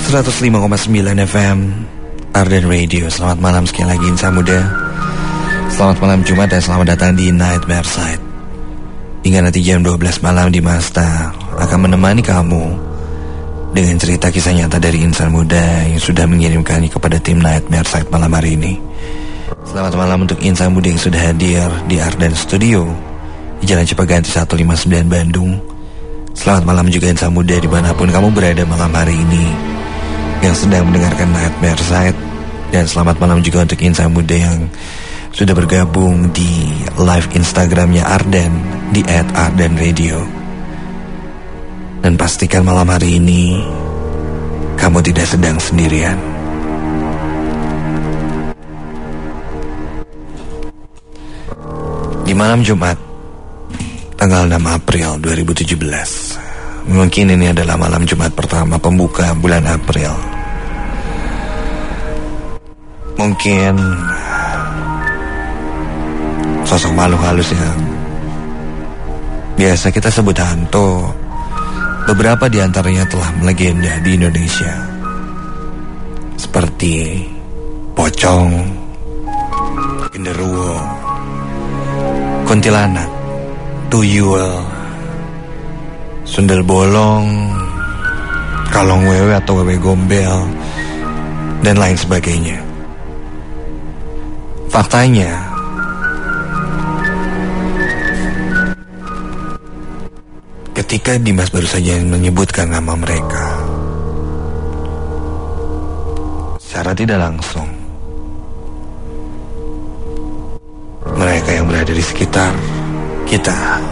105,9 FM Arden Radio. Selamat malam sekali lagi insan muda. Selamat malam Jumat dan selamat datang di Nightmare Side. Hingga nanti jam 12 malam di Masta akan menemani kamu dengan cerita kisah nyata dari insan muda yang sudah mengirimkannya kepada tim Nightmare Side malam hari ini. Selamat malam untuk insan muda yang sudah hadir di Arden Studio di Jalan Cipaganti 159 Bandung. Selamat malam juga insan muda dimanapun kamu berada malam hari ini yang sedang mendengarkan Nightmare Side. Dan selamat malam juga untuk insan muda yang sudah bergabung di live Instagramnya Arden di @ardenradio. Dan pastikan malam hari ini kamu tidak sedang sendirian. Di malam Jumat tanggal 6 April 2017, mungkin ini adalah malam Jumat pertama pembuka bulan April. Mungkin sosok makhluk halus yang biasa kita sebut hantu, beberapa di antaranya telah melegenda di Indonesia, seperti pocong, genderuwo, kuntilanak, tuyul, sundel bolong, kalong wewe atau wewe gombel, dan lain sebagainya. Faktanya, ketika Dimas baru saja menyebutkan nama mereka, secara tidak langsung, mereka yang berada di sekitar kita,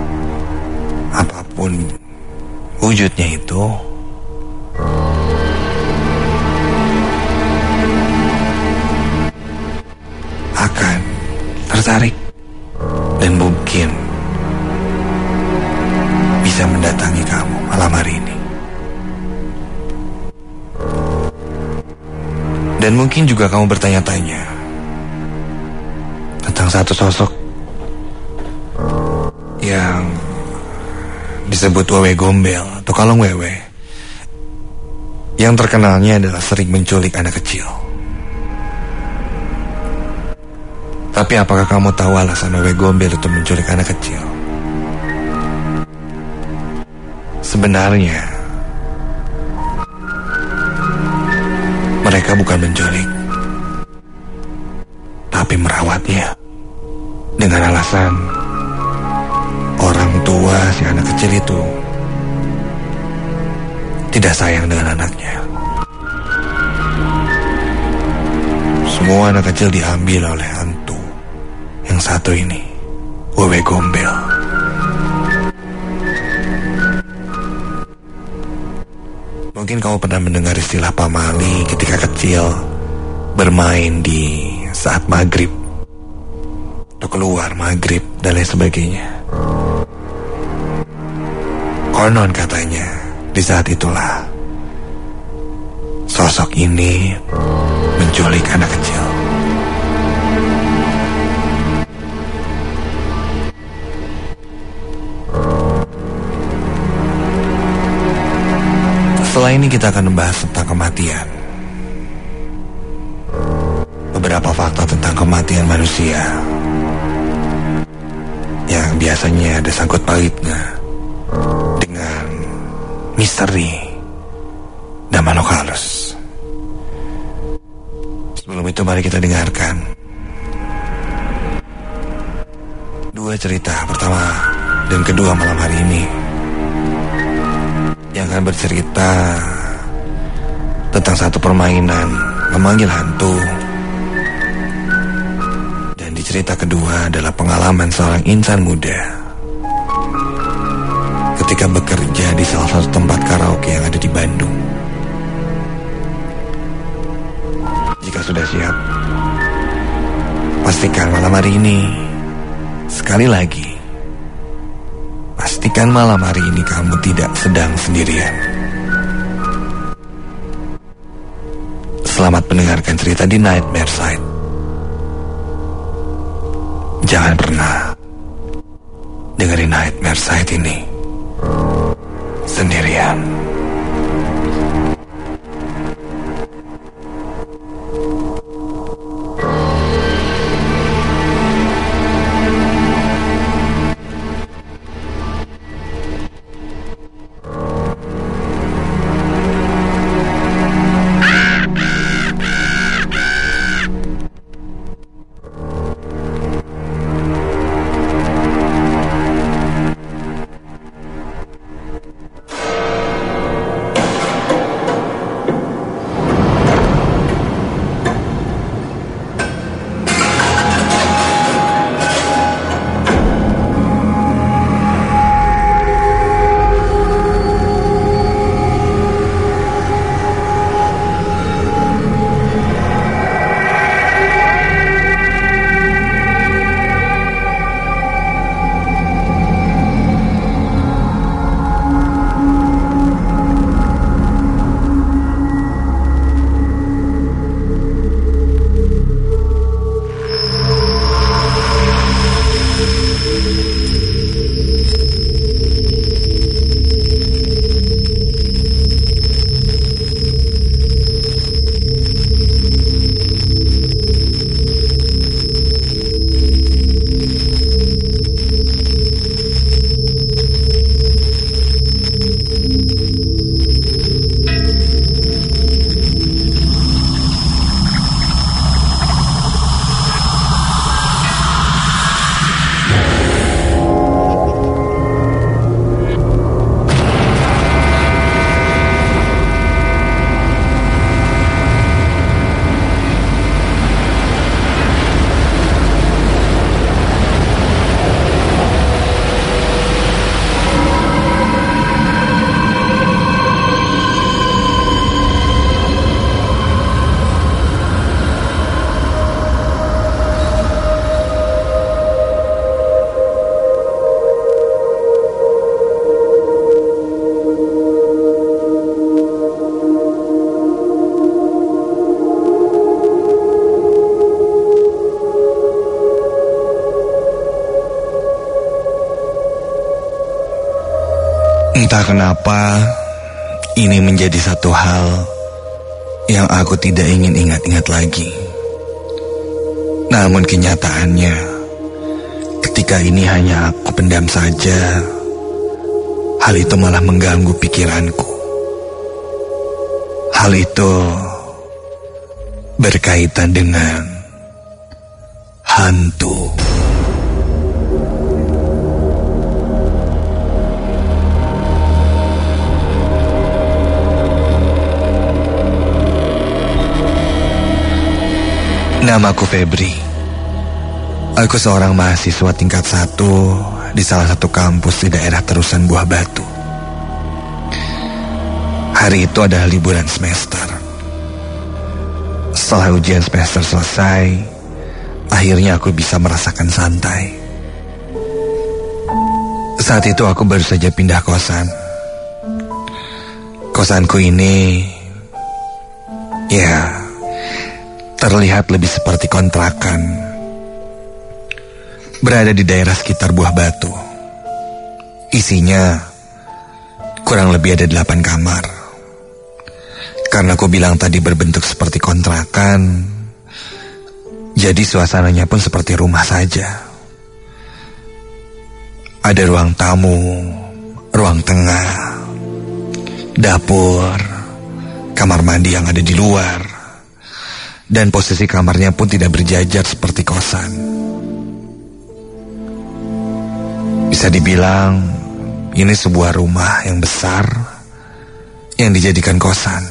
apapun wujudnya itu, akan tertarik dan mungkin bisa mendatangi kamu malam hari ini. Dan mungkin juga kamu bertanya-tanya tentang satu sosok yang disebut wewe gombel atau kalong wewe, yang terkenalnya adalah sering menculik anak kecil. Tapi apakah kamu tahu alasan wewe gombel itu menculik anak kecil? Sebenarnya mereka bukan menculik, tapi merawatnya dengan alasan orang tua si anak kecil itu tidak sayang dengan anaknya. Semua anak kecil diambil oleh hantu yang satu ini, wewe gombel. Mungkin kamu pernah mendengar istilah pamali ketika kecil bermain di saat maghrib atau keluar maghrib dan lain sebagainya. Konon katanya di saat itulah sosok ini menculik anak kecil. Setelah ini kita akan membahas tentang kematian. Beberapa fakta tentang kematian manusia yang biasanya ada sangkut pautnya dengan misteri dan makhluk halus. Sebelum itu mari kita dengarkan dua cerita pertama dan kedua malam hari ini, yang akan bercerita tentang satu permainan memanggil hantu. Dan di cerita kedua adalah pengalaman seorang insan muda ketika bekerja di salah satu tempat karaoke yang ada di Bandung. Jika sudah siap, pastikan malam hari ini, sekali lagi, pastikan malam hari ini kamu tidak sedang sendirian. Selamat mendengarkan cerita di Nightmare Side. Jangan pernah dengerin Nightmare Side ini sendirian. Entah kenapa ini menjadi satu hal yang aku tidak ingin ingat-ingat lagi. Namun kenyataannya, ketika ini hanya aku pendam saja, hal itu malah mengganggu pikiranku. Hal itu berkaitan dengan hantu. Namaku Febri. Aku seorang mahasiswa tingkat 1 di salah satu kampus di daerah Terusan Buah Batu. Hari itu adalah liburan semester. Setelah ujian semester selesai, akhirnya aku bisa merasakan santai. Saat itu aku baru saja pindah kosan. Kosanku ini, ya, terlihat lebih seperti kontrakan. Berada di daerah sekitar Buah Batu. Isinya kurang lebih ada 8 kamar. Karena aku bilang tadi berbentuk seperti kontrakan, jadi suasananya pun seperti rumah saja. Ada ruang tamu, ruang tengah, dapur, kamar mandi yang ada di luar, dan posisi kamarnya pun tidak berjajar seperti kosan. Bisa dibilang ini sebuah rumah yang besar yang dijadikan kosan.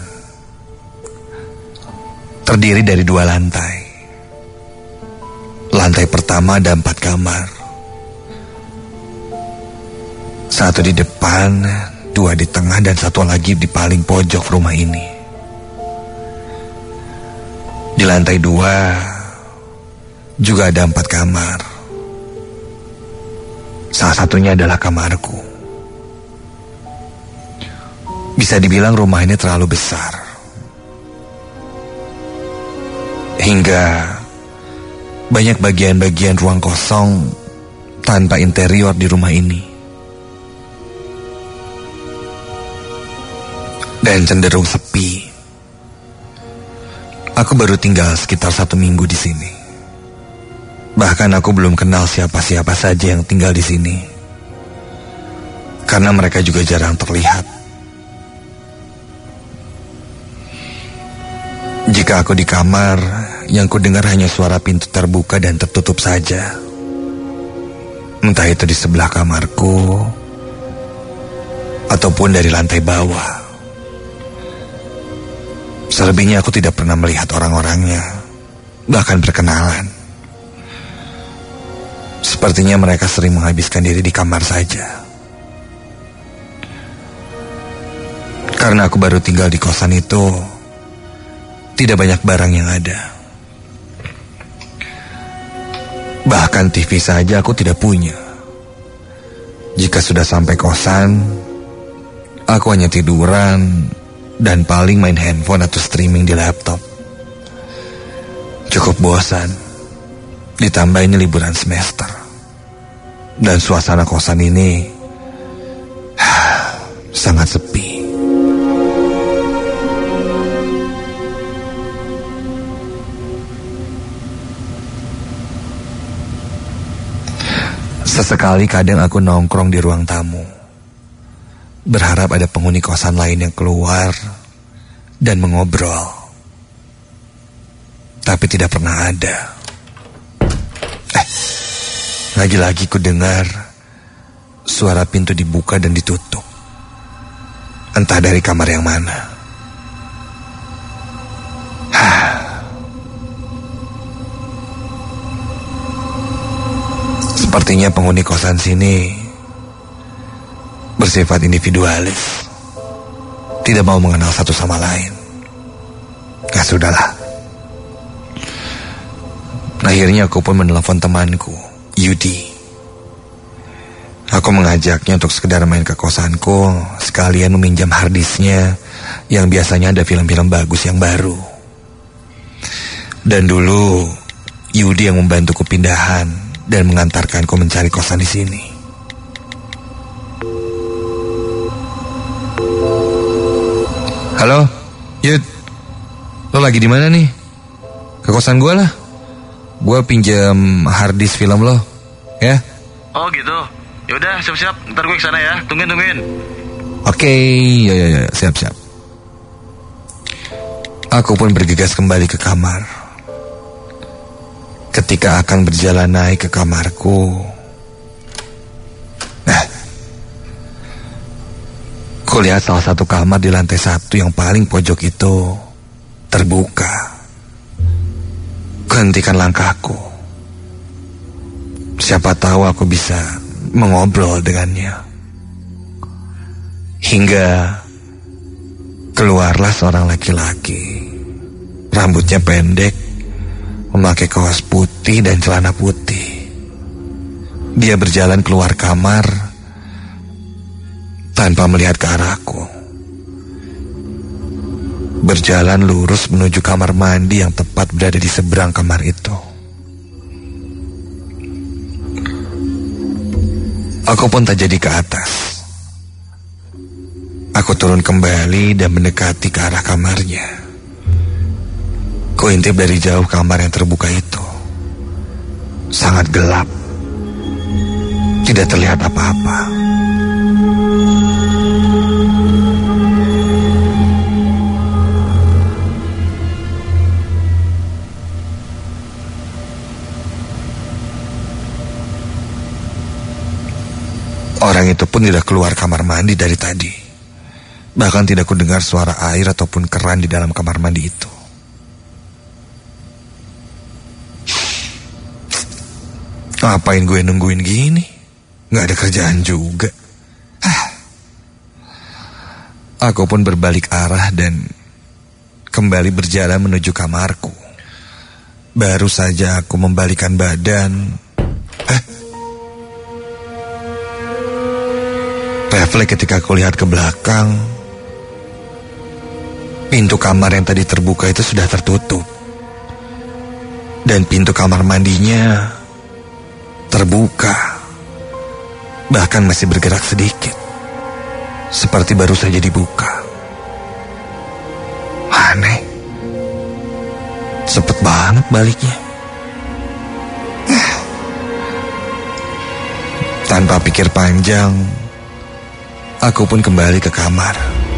Terdiri dari 2 lantai. Lantai pertama ada 4 kamar. 1 di depan, 2 di tengah, dan 1 lagi di paling pojok rumah ini. Di lantai 2 juga ada 4 kamar. Salah satunya adalah kamarku. Bisa dibilang rumah ini terlalu besar, hingga banyak bagian-bagian ruang kosong tanpa interior di rumah ini. Dan cenderung sepi. Aku baru tinggal sekitar 1 minggu di sini. Bahkan aku belum kenal siapa-siapa saja yang tinggal di sini. Karena mereka juga jarang terlihat. Jika aku di kamar, yang kudengar hanya suara pintu terbuka dan tertutup saja. Entah itu di sebelah kamarku, ataupun dari lantai bawah. Selebihnya aku tidak pernah melihat orang-orangnya, bahkan berkenalan. Sepertinya mereka sering menghabiskan diri di kamar saja. Karena aku baru tinggal di kosan itu, tidak banyak barang yang ada. Bahkan TV saja aku tidak punya. Jika sudah sampai kosan, aku hanya tiduran dan paling main handphone atau streaming di laptop. Cukup bosan. Ditambah ini liburan semester. Dan suasana kosan ini sangat sepi. Sesekali kadang aku nongkrong di ruang tamu, berharap ada penghuni kosan lain yang keluar dan mengobrol. Tapi tidak pernah ada. Lagi-lagi ku dengar suara pintu dibuka dan ditutup. Entah dari kamar yang mana. Sepertinya penghuni kosan sini bersifat individualis, tidak mau mengenal satu sama lain. Nah, sudahlah. Akhirnya aku pun menelepon temanku, Yudi. Aku mengajaknya untuk sekedar main ke kosanku, sekalian meminjam harddisknya yang biasanya ada film-film bagus yang baru. Dan dulu Yudi yang membantuku pindahan dan mengantarkanku mencari kosan di sini. Halo, Yud. Lo lagi di mana nih? Ke kosan gue lah. Gue pinjam harddisk film lo, ya? Oh gitu. Yaudah, siap-siap. Ntar gue kesana ya. Tungguin. Oke, ya, siap. Aku pun bergegas kembali ke kamar. Ketika akan berjalan naik ke kamarku, kulihat salah satu kamar di lantai 1 yang paling pojok itu terbuka. Kuhentikan langkahku. Siapa tahu aku bisa mengobrol dengannya. Hingga keluarlah seorang laki-laki. Rambutnya pendek, memakai kaos putih dan celana putih. Dia berjalan keluar kamar tanpa melihat ke arahku. Berjalan lurus menuju kamar mandi yang tepat berada di seberang kamar itu. Aku pun tak jadi ke atas. Aku turun kembali dan mendekati ke arah kamarnya. Kuintip dari jauh kamar yang terbuka itu. Sangat gelap. Tidak terlihat apa-apa. Orang itu pun tidak keluar kamar mandi dari tadi. Bahkan tidak kudengar suara air ataupun keran di dalam kamar mandi itu. Ngapain gue nungguin gini? Gak ada kerjaan juga. Aku pun berbalik arah dan kembali berjalan menuju kamarku. Baru saja aku membalikkan badan, refleks ketika aku lihat ke belakang. Pintu kamar yang tadi terbuka itu sudah tertutup. Dan pintu kamar mandinya terbuka. Bahkan masih bergerak sedikit. Seperti baru saja dibuka. Aneh. Cepet banget baliknya. Tanpa pikir panjang, aku pun kembali ke kamar.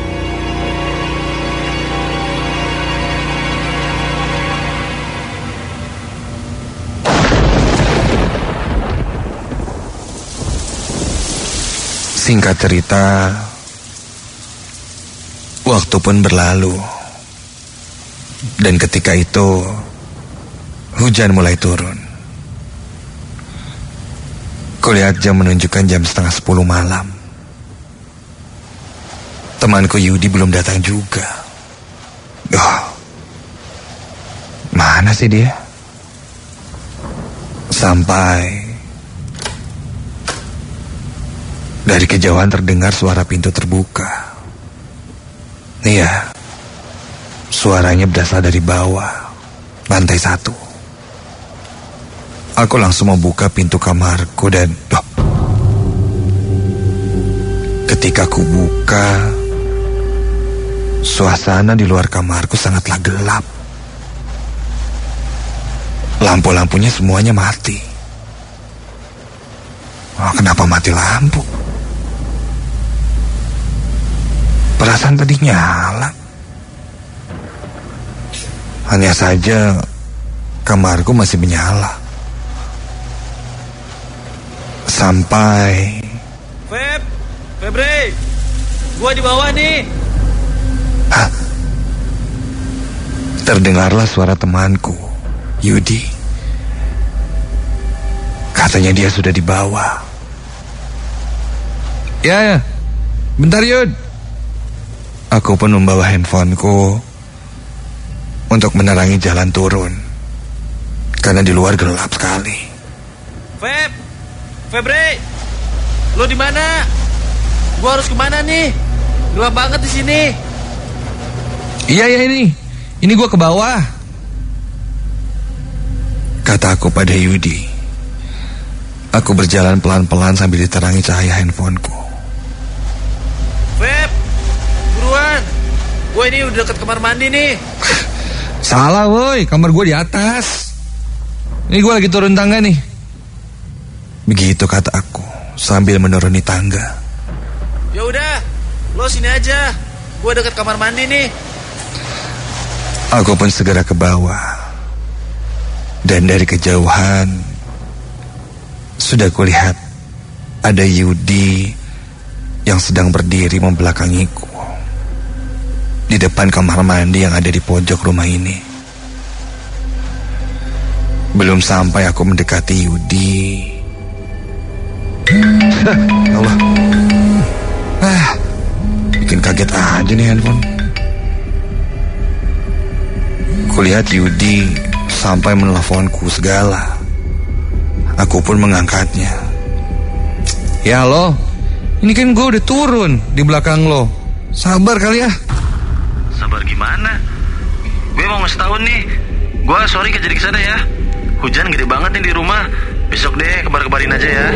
Singkat cerita, waktu pun berlalu. Dan ketika itu, hujan mulai turun. Kulihat jam menunjukkan jam 9:30 malam. Temanku Yudi belum datang juga. Mana sih dia? Sampai dari kejauhan terdengar suara pintu terbuka. Iya, suaranya berasal dari bawah, lantai 1. Aku langsung membuka pintu kamarku dan ketika aku buka, suasana di luar kamarku sangatlah gelap. Lampu-lampunya semuanya mati. Kenapa mati lampu? Perasaan tadi nyala. Hanya saja kamarku masih menyala. Sampai Febri, gua di bawah nih. Terdengarlah suara temanku, Yudi. Katanya dia sudah di bawah. Ya, bentar Yud. Aku pun membawa handphoneku untuk menerangi jalan turun. Karena di luar gelap sekali. Febri, lo di mana? Gua harus kemana nih? Gelap banget di sini. Iya ini gua ke bawah. Kata aku pada Yudi. Aku berjalan pelan-pelan sambil diterangi cahaya handphoneku. Feb, buruan. Gue Gue ini udah deket kamar mandi nih. Salah woi, kamar gue di atas. Ini gue lagi turun tangga nih. Begitu kata aku sambil menuruni tangga. Ya udah, lo sini aja. Gue deket kamar mandi nih. Aku pun segera ke bawah. Dan dari kejauhan sudah kulihat ada Yudi yang sedang berdiri membelakangiku di depan kamar mandi yang ada di pojok rumah ini. Belum sampai aku mendekati Yudi. Allah. Bikin kaget aja nih handphone. Kulihat Yudi sampai meneleponku segala. Aku pun mengangkatnya. Ya lo, ini kan gue udah turun di belakang lo. Sabar kali ya. Sabar gimana? Gue mau ngasih tahu nih. Gue sorry gak jadi kesana ya. Hujan gede banget nih di rumah. Besok deh kabarin aja ya.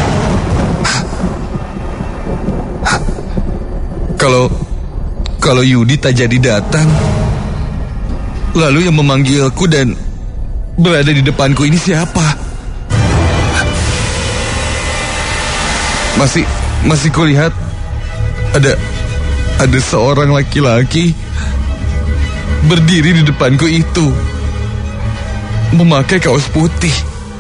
Kalau Yudi tak jadi datang, lalu yang memanggilku dan berada di depanku ini siapa? Masih kulihat ada seorang laki-laki berdiri di depanku itu, memakai kaos putih.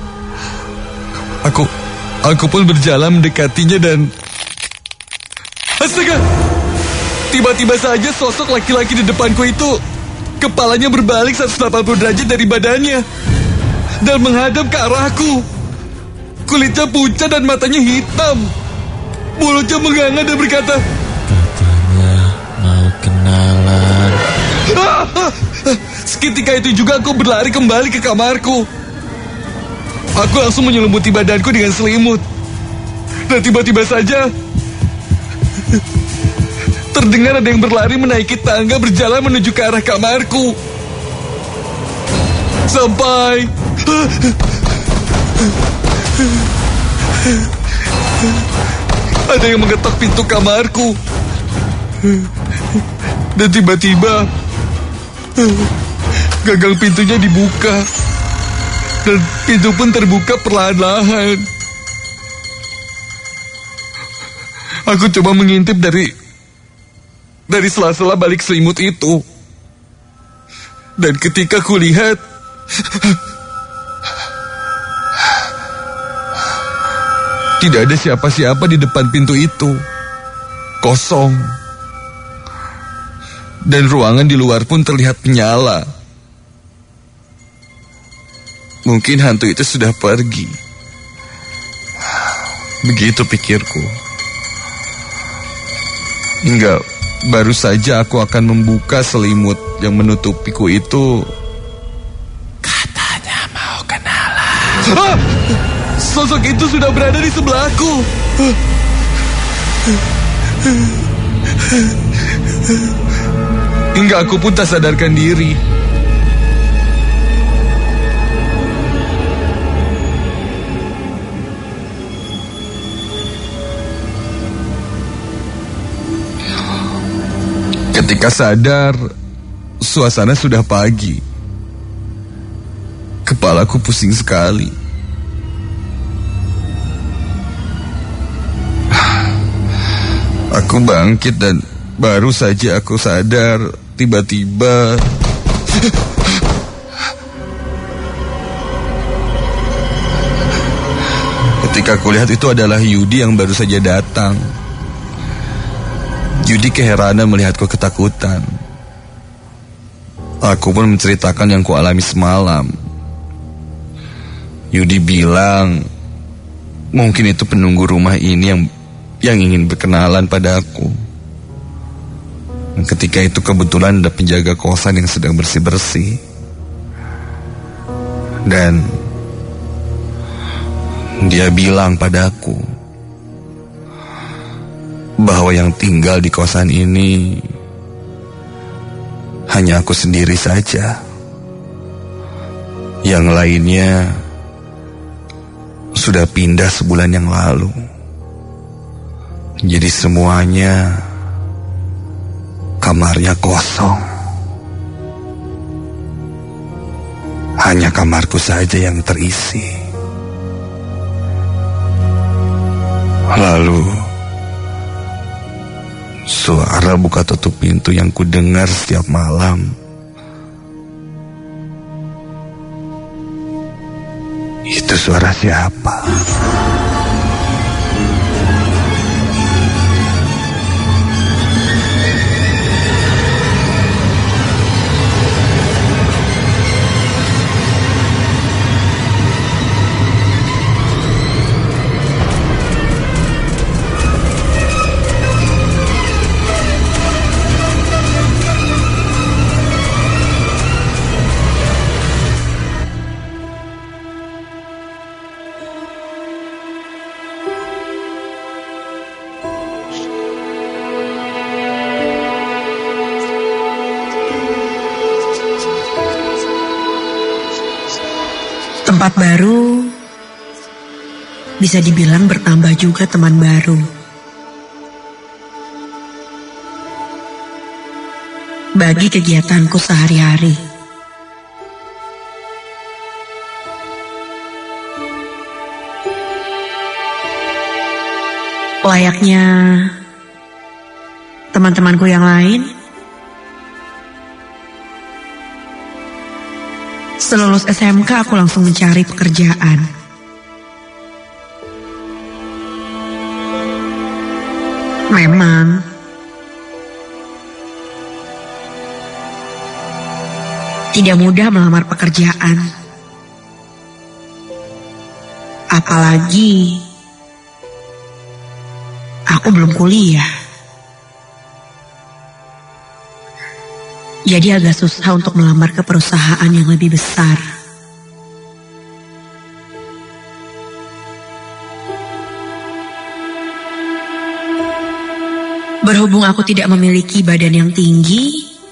Aku pun berjalan mendekatinya dan astaga! Tiba-tiba saja sosok laki-laki di depanku itu kepalanya berbalik 180 derajat dari badannya dan menghadap ke arahku. Kulitnya pucat dan matanya hitam. Mulutnya menganga dan berkata, "Katanya mau kenalan." Seketika itu juga aku berlari kembali ke kamarku. Aku langsung menyelimuti badanku dengan selimut. Dan tiba-tiba saja terdengar ada yang berlari menaiki tangga berjalan menuju ke arah kamarku. Sampai ada yang mengetok pintu kamarku. Dan tiba-tiba gagang pintunya dibuka. Dan pintu pun terbuka perlahan-lahan. Aku coba mengintip dari sela-sela balik selimut itu. Dan ketika kulihat, tidak ada siapa-siapa di depan pintu itu. Kosong. Dan ruangan di luar pun terlihat menyala. Mungkin hantu itu sudah pergi. Begitu pikirku. Hingga baru saja aku akan membuka selimut yang menutupiku itu. Katanya mau kenalan. Sosok itu sudah berada di sebelahku. Hingga aku pun tak sadarkan diri. Ketika sadar, suasana sudah pagi. Kepalaku pusing sekali. Aku bangkit dan baru saja aku sadar, tiba-tiba ketika kulihat itu adalah Yudi yang baru saja datang. Yudi keheranan melihatku ketakutan. Aku pun menceritakan yang kualami semalam. Yudi bilang, mungkin itu penunggu rumah ini yang ingin berkenalan padaku. Ketika itu kebetulan ada penjaga kosan yang sedang bersih-bersih. Dan dia bilang padaku bahwa yang tinggal di kosan ini hanya aku sendiri saja. Yang lainnya sudah pindah sebulan yang lalu. Jadi semuanya kamarnya kosong. Hanya kamarku saja yang terisi. Lalu suara buka tutup pintu yang kudengar setiap malam itu suara siapa? Tempat baru, bisa dibilang bertambah juga teman baru. Bagi kegiatanku sehari-hari. Layaknya teman-temanku yang lain, selulus SMK aku langsung mencari pekerjaan. Memang tidak mudah melamar pekerjaan. Apalagi aku belum kuliah. Jadi agak susah untuk melamar ke perusahaan yang lebih besar. Berhubung aku tidak memiliki badan yang tinggi,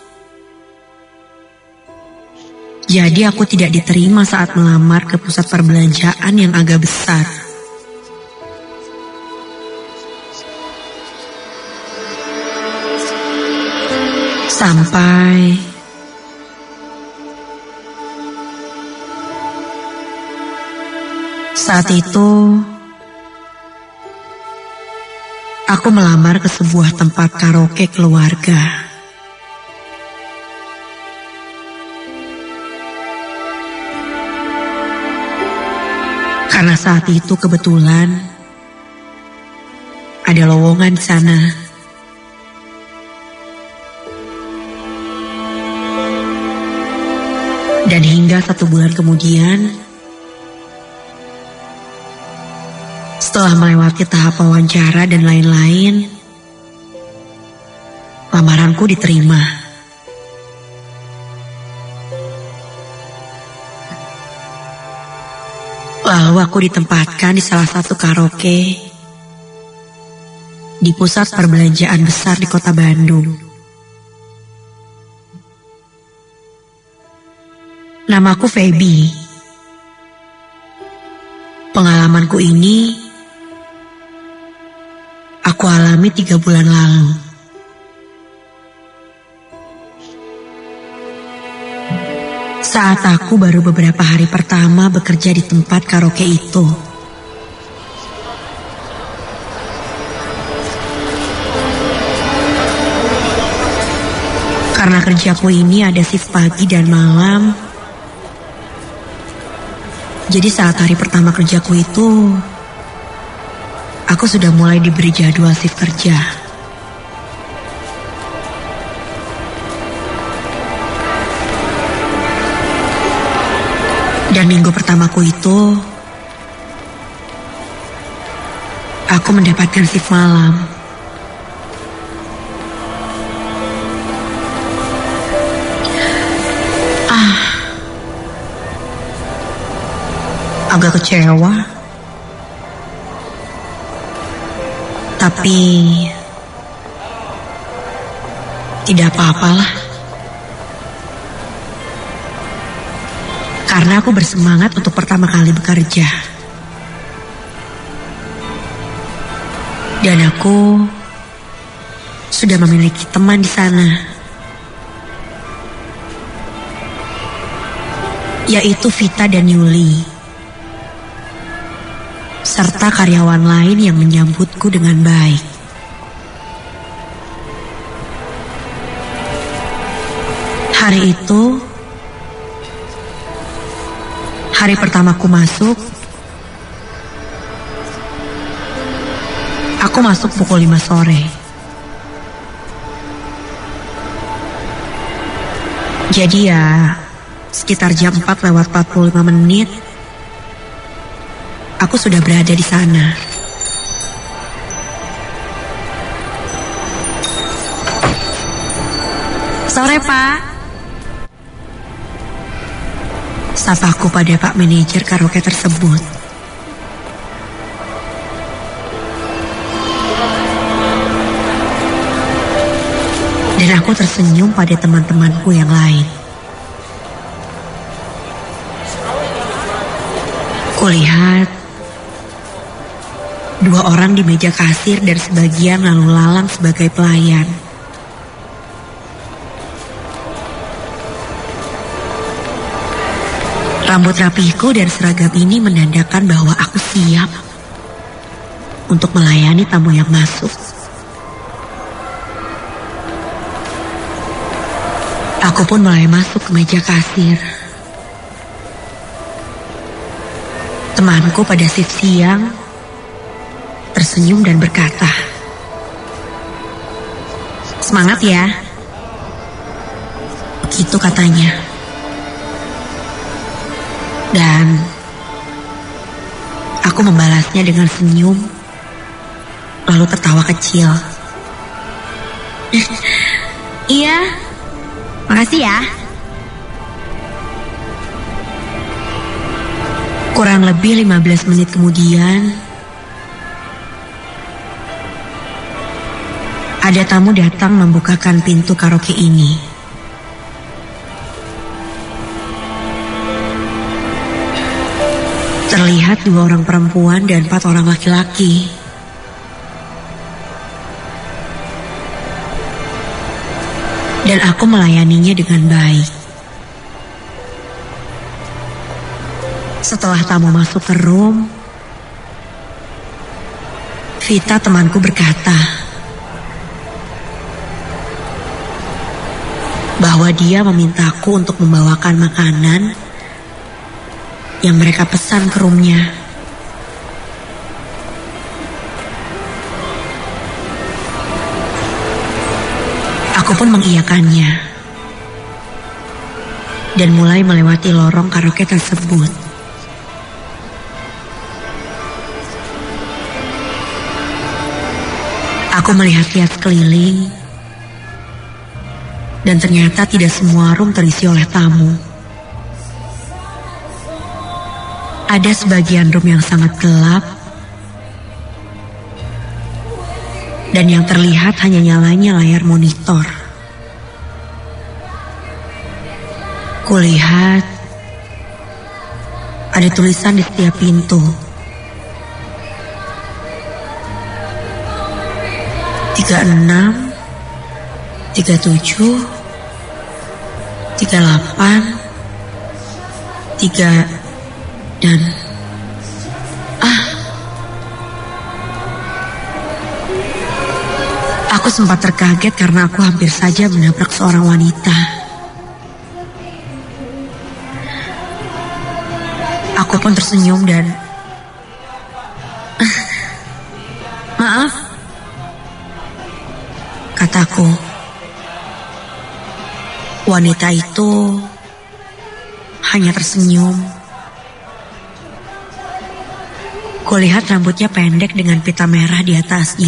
jadi aku tidak diterima saat melamar ke pusat perbelanjaan yang agak besar. Sampai saat itu aku melamar ke sebuah tempat karaoke keluarga. Karena saat itu kebetulan ada lowongan di sana. Dan hingga 1 bulan kemudian, setelah melewati tahap wawancara dan lain-lain, lamaranku diterima. Lalu aku ditempatkan di salah satu karaoke di pusat perbelanjaan besar di kota Bandung. Namaku Feby. Pengalamanku ini aku alami 3 bulan lalu. Saat aku baru beberapa hari pertama bekerja di tempat karaoke itu. Karena kerjaku ini ada shift pagi dan malam, jadi saat hari pertama kerjaku itu, aku sudah mulai diberi jadwal shift kerja. Dan minggu pertamaku itu, aku mendapatkan shift malam. Agak kecewa, tapi tidak apa-apalah. Karena aku bersemangat untuk pertama kali bekerja. Dan aku sudah memiliki teman di sana, yaitu Vita dan Yuli, serta karyawan lain yang menyambutku dengan baik. Hari itu, hari pertamaku masuk. Aku masuk pukul 5 sore. Jadi ya, sekitar jam 4:45 aku sudah berada di sana. Sore, Pak. Sapaku pada Pak Manajer karaoke tersebut. Dan aku tersenyum pada teman-temanku yang lain. Kulihat 2 orang di meja kasir dan sebagian lalu lalang sebagai pelayan. Rambut rapiku dan seragam ini menandakan bahwa aku siap untuk melayani tamu yang masuk. Aku pun mulai masuk ke meja kasir. Temanku pada shift siang tersenyum dan berkata, "Semangat ya." Begitu katanya. Dan aku membalasnya dengan senyum, lalu tertawa kecil. "Iya, makasih ya." Kurang lebih 15 menit kemudian, ada tamu datang membukakan pintu karaoke ini. Terlihat 2 orang perempuan dan 4 orang laki-laki. Dan aku melayaninya dengan baik. Setelah tamu masuk ke room, Vita temanku berkata bahwa dia memintaku untuk membawakan makanan yang mereka pesan ke roomnya. Aku pun mengiyakannya dan mulai melewati lorong karaoke tersebut. Aku melihat-lihat sekeliling dan ternyata tidak semua room terisi oleh tamu. Ada sebagian room yang sangat gelap dan yang terlihat hanya nyalanya layar monitor. Kulihat ada tulisan di setiap pintu. 36, 37, 38, 3 dan aku sempat terkaget karena aku hampir saja menabrak seorang wanita. Aku pun tersenyum dan maaf, kataku. Wanita itu hanya tersenyum. Kulihat rambutnya pendek dengan pita merah di atasnya.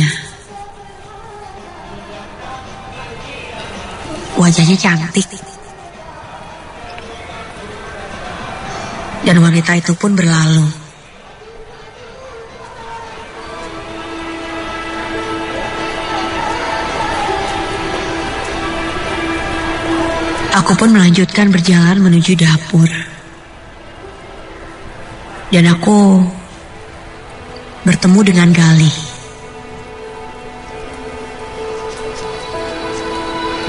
Wajahnya cantik. Dan wanita itu pun berlalu. Aku pun melanjutkan berjalan menuju dapur. Dan aku bertemu dengan Galih.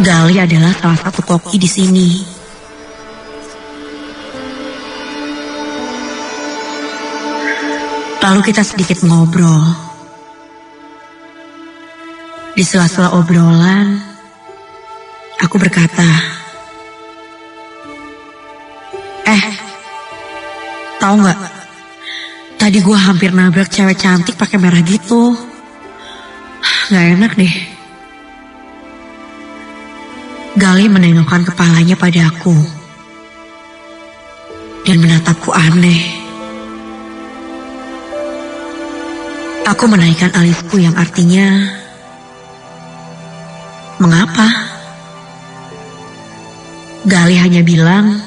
Gali adalah salah satu koki di sini. Lalu kita sedikit ngobrol. Di sela-sela obrolan, aku berkata, tahu nggak? Tadi gue hampir nabrak cewek cantik pakai merah gitu. Gak enak deh. Gali menengokkan kepalanya pada aku dan menatapku aneh. Aku menaikkan alisku yang artinya, mengapa? Gali hanya bilang,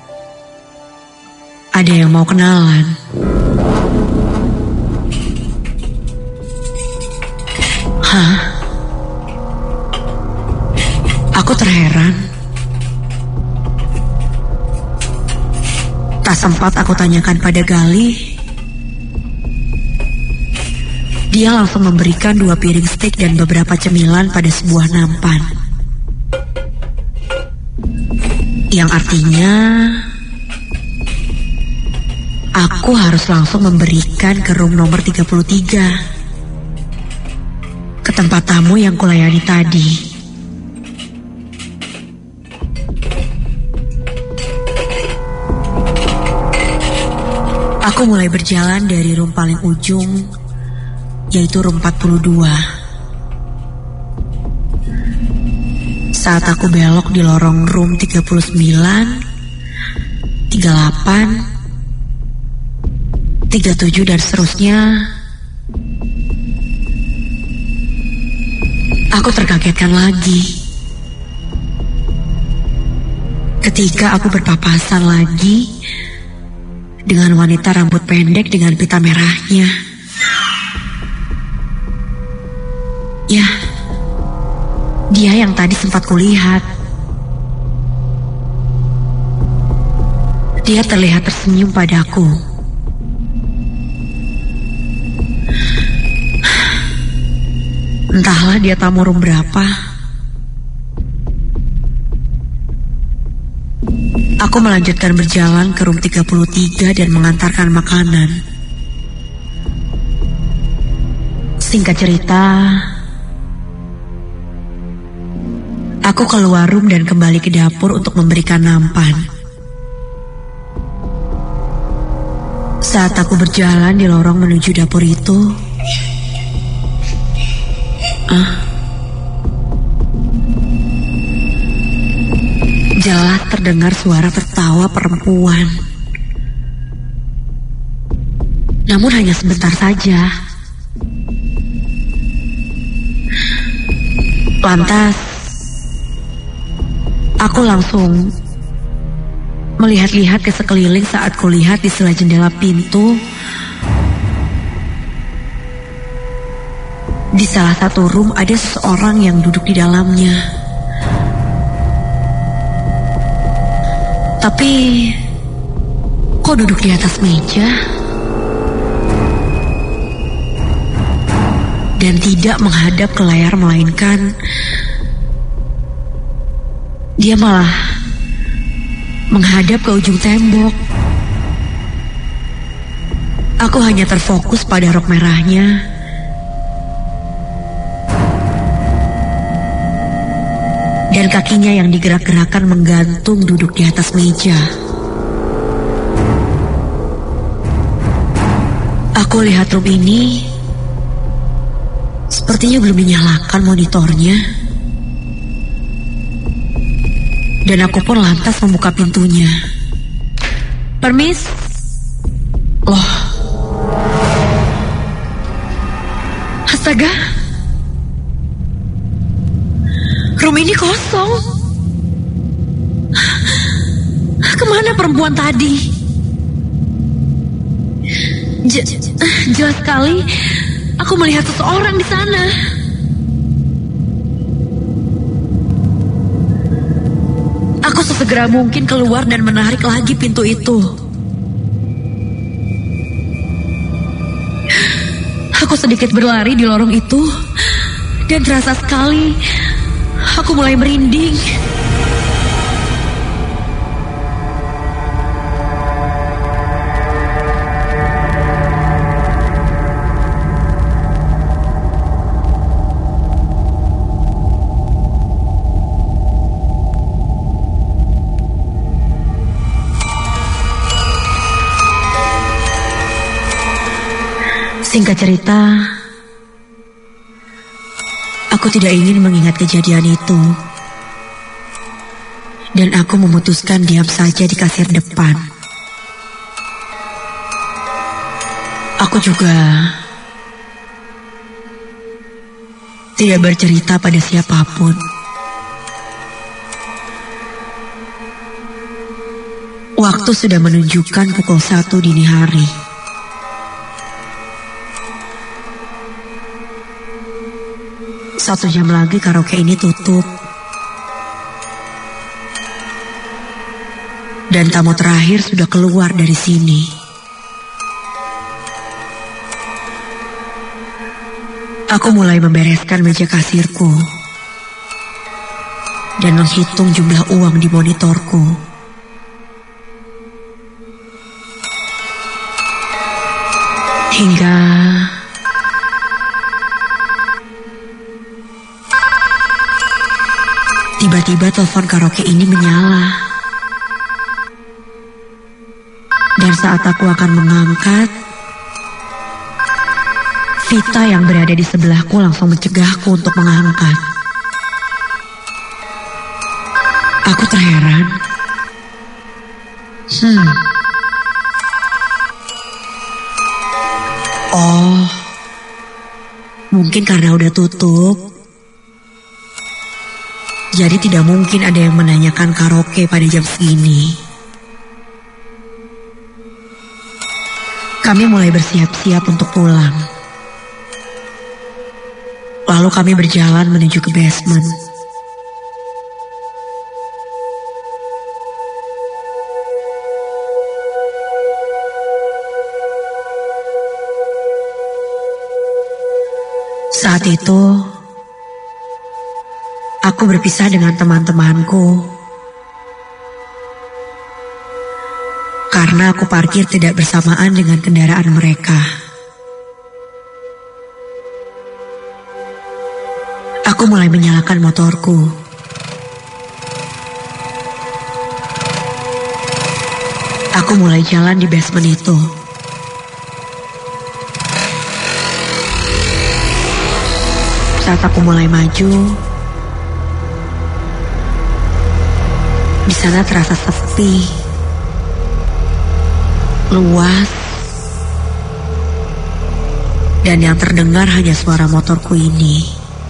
ada yang mau kenalan. Hah? Aku terheran. Tak sempat aku tanyakan pada Gali. Dia langsung memberikan 2 piring steak dan beberapa cemilan pada sebuah nampan. Yang artinya, aku harus langsung memberikan ke room nomor 33. Ke tempat tamu yang kulayani tadi. Aku mulai berjalan dari room paling ujung, yaitu room 42. Saat aku belok di lorong room 39, 38, 37 dan seterusnya, aku terkagetkan lagi. Ketika aku berpapasan lagi dengan wanita rambut pendek dengan pita merahnya. Ya, dia yang tadi sempat kulihat. Dia terlihat tersenyum padaku. Entahlah dia tamu room berapa. Aku melanjutkan berjalan ke room 33 dan mengantarkan makanan. Singkat cerita, aku keluar room dan kembali ke dapur untuk memberikan nampan. Saat aku berjalan di lorong menuju dapur itu, jelas terdengar suara tertawa perempuan. Namun hanya sebentar saja. Lantas, aku langsung melihat-lihat ke sekeliling saat kulihat di sela jendela pintu. Di salah satu room ada seseorang yang duduk di dalamnya. Tapi, kok duduk di atas meja? Dan tidak menghadap ke layar, melainkan dia malah menghadap ke ujung tembok. Aku hanya terfokus pada rok merahnya. Dan kakinya yang digerak-gerakan menggantung duduk di atas meja. Aku lihat room ini sepertinya belum dinyalakan monitornya. Dan aku pun lantas membuka pintunya. Permis? Loh. Astaga. Room ini kosong. Kemana perempuan tadi? Jelas sekali aku melihat seseorang di sana. Aku sesegera mungkin keluar dan menarik lagi pintu itu. Aku sedikit berlari di lorong itu dan terasa sekali Aku mulai merinding. Singkat cerita, aku tidak ingin mengingat kejadian itu. Dan aku memutuskan diam saja di kasir depan. Aku juga tidak bercerita pada siapapun. Waktu sudah menunjukkan pukul 1 dini hari. Satu jam lagi karaoke ini tutup. Dan tamu terakhir sudah keluar dari sini. Aku mulai membereskan meja kasirku dan menghitung jumlah uang di monitorku. Hingga tiba-tiba telepon karaoke ini menyala. Dan saat aku akan mengangkat, Vita yang berada di sebelahku langsung mencegahku untuk mengangkat. Aku terheran. Oh, mungkin karena udah tutup. Jadi tidak mungkin ada yang menanyakan karaoke pada jam segini. Kami mulai bersiap-siap untuk pulang. Lalu kami berjalan menuju ke basement. Saat itu, aku berpisah dengan teman-temanku karena aku parkir tidak bersamaan dengan kendaraan mereka. Aku mulai menyalakan motorku. Aku mulai jalan di basement itu. Saat aku mulai maju, di sana terasa sepi, luas, dan yang terdengar hanya suara motorku ini.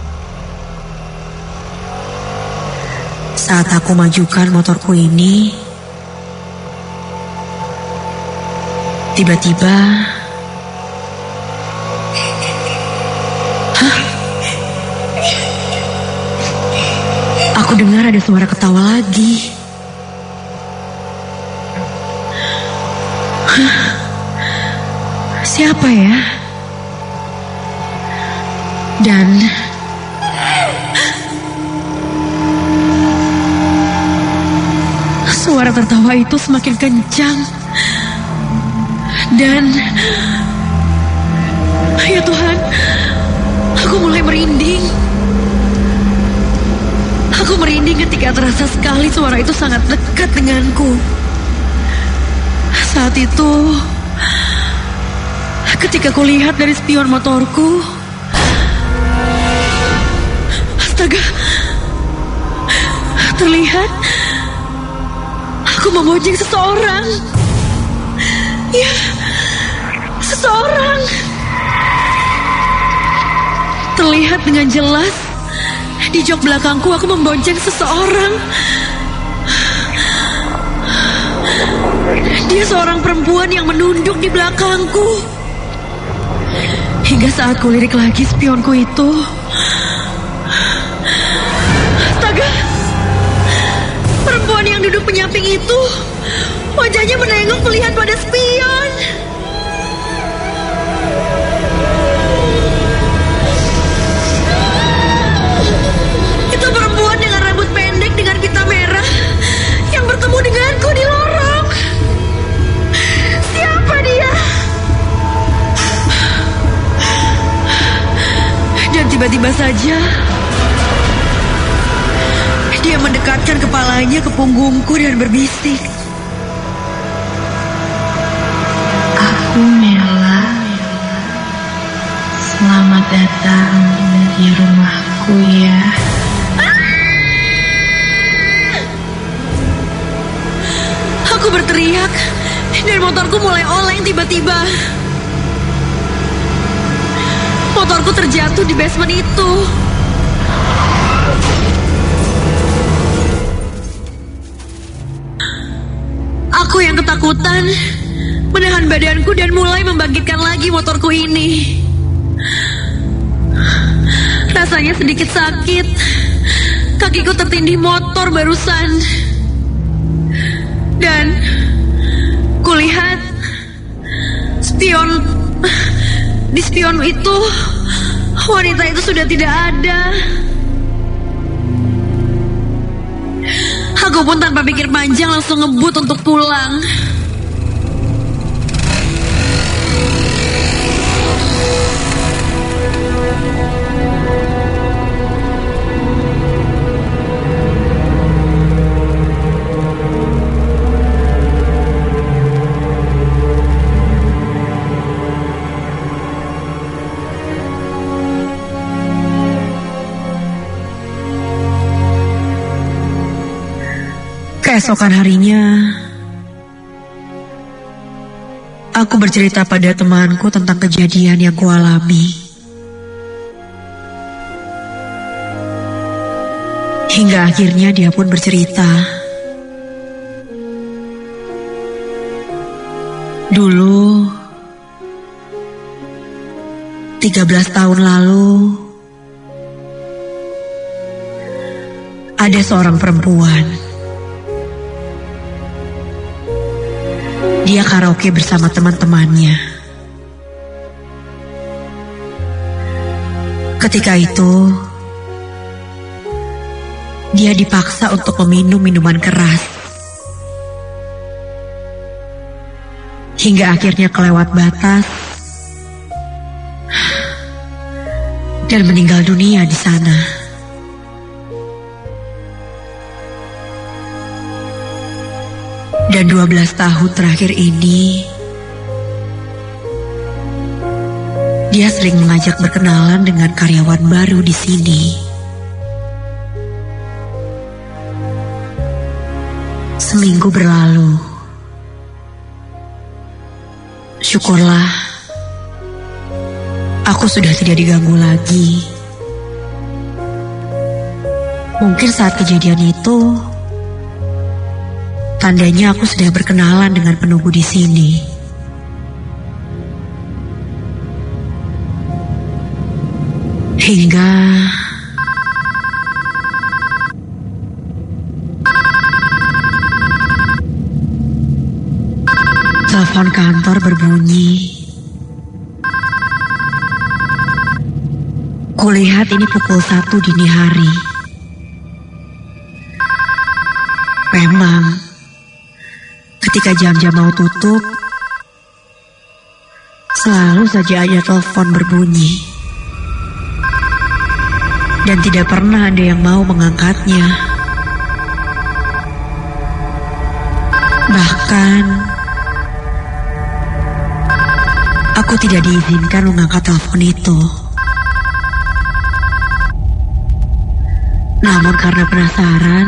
Saat aku majukan motorku ini, tiba-tiba, aku dengar ada suara ketawa lagi. Siapa ya? Dan suara tertawa itu semakin kencang. Dan ya Tuhan, aku mulai merinding. Aku merinding ketika terasa sekali suara itu sangat dekat denganku. Saat itu, ketika kulihat dari spion motorku, astaga, terlihat aku membonceng seseorang. Ya, seseorang. Terlihat dengan jelas di jok belakangku aku membonceng seseorang. Dia seorang perempuan yang menunduk di belakangku. Hingga saat kulirik lagi spionku itu, astaga, perempuan yang duduk penyamping itu wajahnya menengok melihat pada spion. Itu perempuan saja dia mendekatkan kepalanya ke punggungku dan berbisik. Aku Mela. Selamat datang di rumahku ya. Aku berteriak dan motorku mulai oleng tiba-tiba. Motorku terjatuh di basement itu. Aku yang ketakutan menahan badanku dan mulai membangkitkan lagi motorku ini. Rasanya sedikit sakit. Kakiku tertindih motor barusan. Dan kulihat di spion itu wanita itu sudah tidak ada. Aku pun tanpa pikir panjang langsung ngebut untuk pulang. Keesokan harinya, aku bercerita pada temanku tentang kejadian yang kualami. Hingga akhirnya dia pun bercerita. Dulu, 13 tahun lalu, ada seorang perempuan. Dia karaoke bersama teman-temannya. Ketika itu, dia dipaksa untuk meminum minuman keras. Hingga akhirnya kelewat batas dan meninggal dunia di sana. Dan 12 tahun terakhir ini, dia sering mengajak berkenalan dengan karyawan baru di sini. Seminggu berlalu. Syukurlah, aku sudah tidak diganggu lagi. Mungkin saat kejadian itu, tandanya aku sudah berkenalan dengan penunggu di sini. Hingga telepon kantor berbunyi. Kulihat ini pukul 1 dini hari. Memang ketika jam-jam mau tutup, selalu saja ada telepon berbunyi. Dan tidak pernah ada yang mau mengangkatnya. Bahkan, aku tidak diizinkan mengangkat telepon itu. Namun karena penasaran,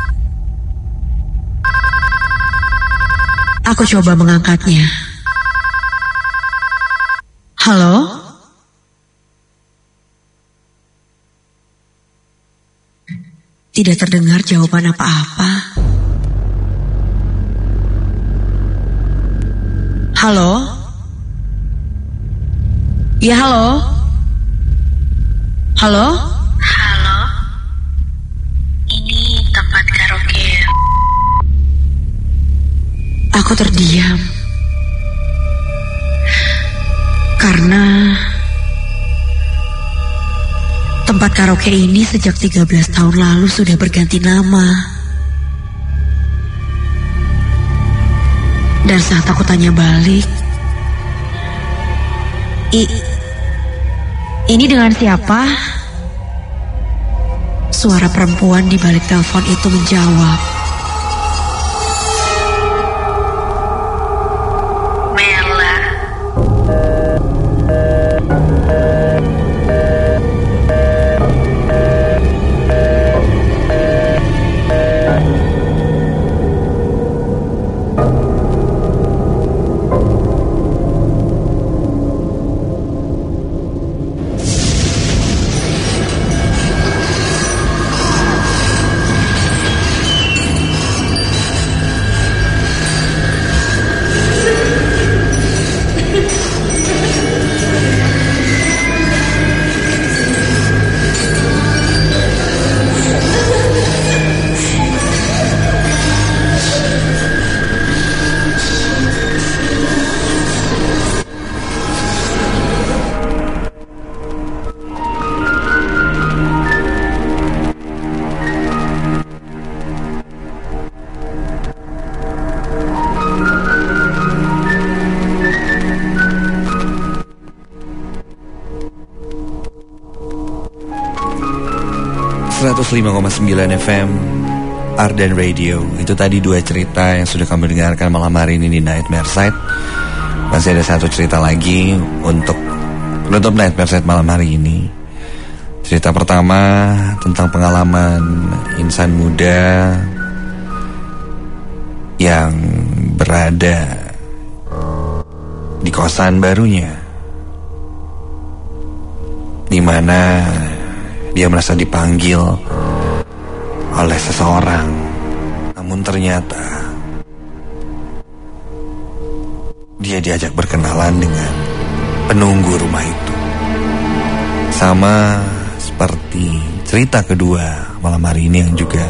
aku coba mengangkatnya. Halo? Tidak terdengar jawaban apa-apa. Halo? Ya, halo? Halo? Halo, ini tempat karaoke. Aku terdiam. Karena tempat karaoke ini sejak 13 tahun lalu sudah berganti nama. Dan saat aku tanya balik, ini dengan siapa? Suara perempuan di balik telepon itu menjawab. Mela. .9 FM Ardan Radio. Itu tadi dua cerita yang sudah kami dengarkan malam hari ini di Nightmare Side. Masih ada satu cerita lagi untuk penutup Nightmare Side malam hari ini. Cerita pertama tentang pengalaman insan muda yang berada di kosan barunya, di mana dia merasa dipanggil oleh seseorang, namun ternyata dia diajak berkenalan dengan penunggu rumah itu. Sama seperti cerita kedua malam hari ini yang juga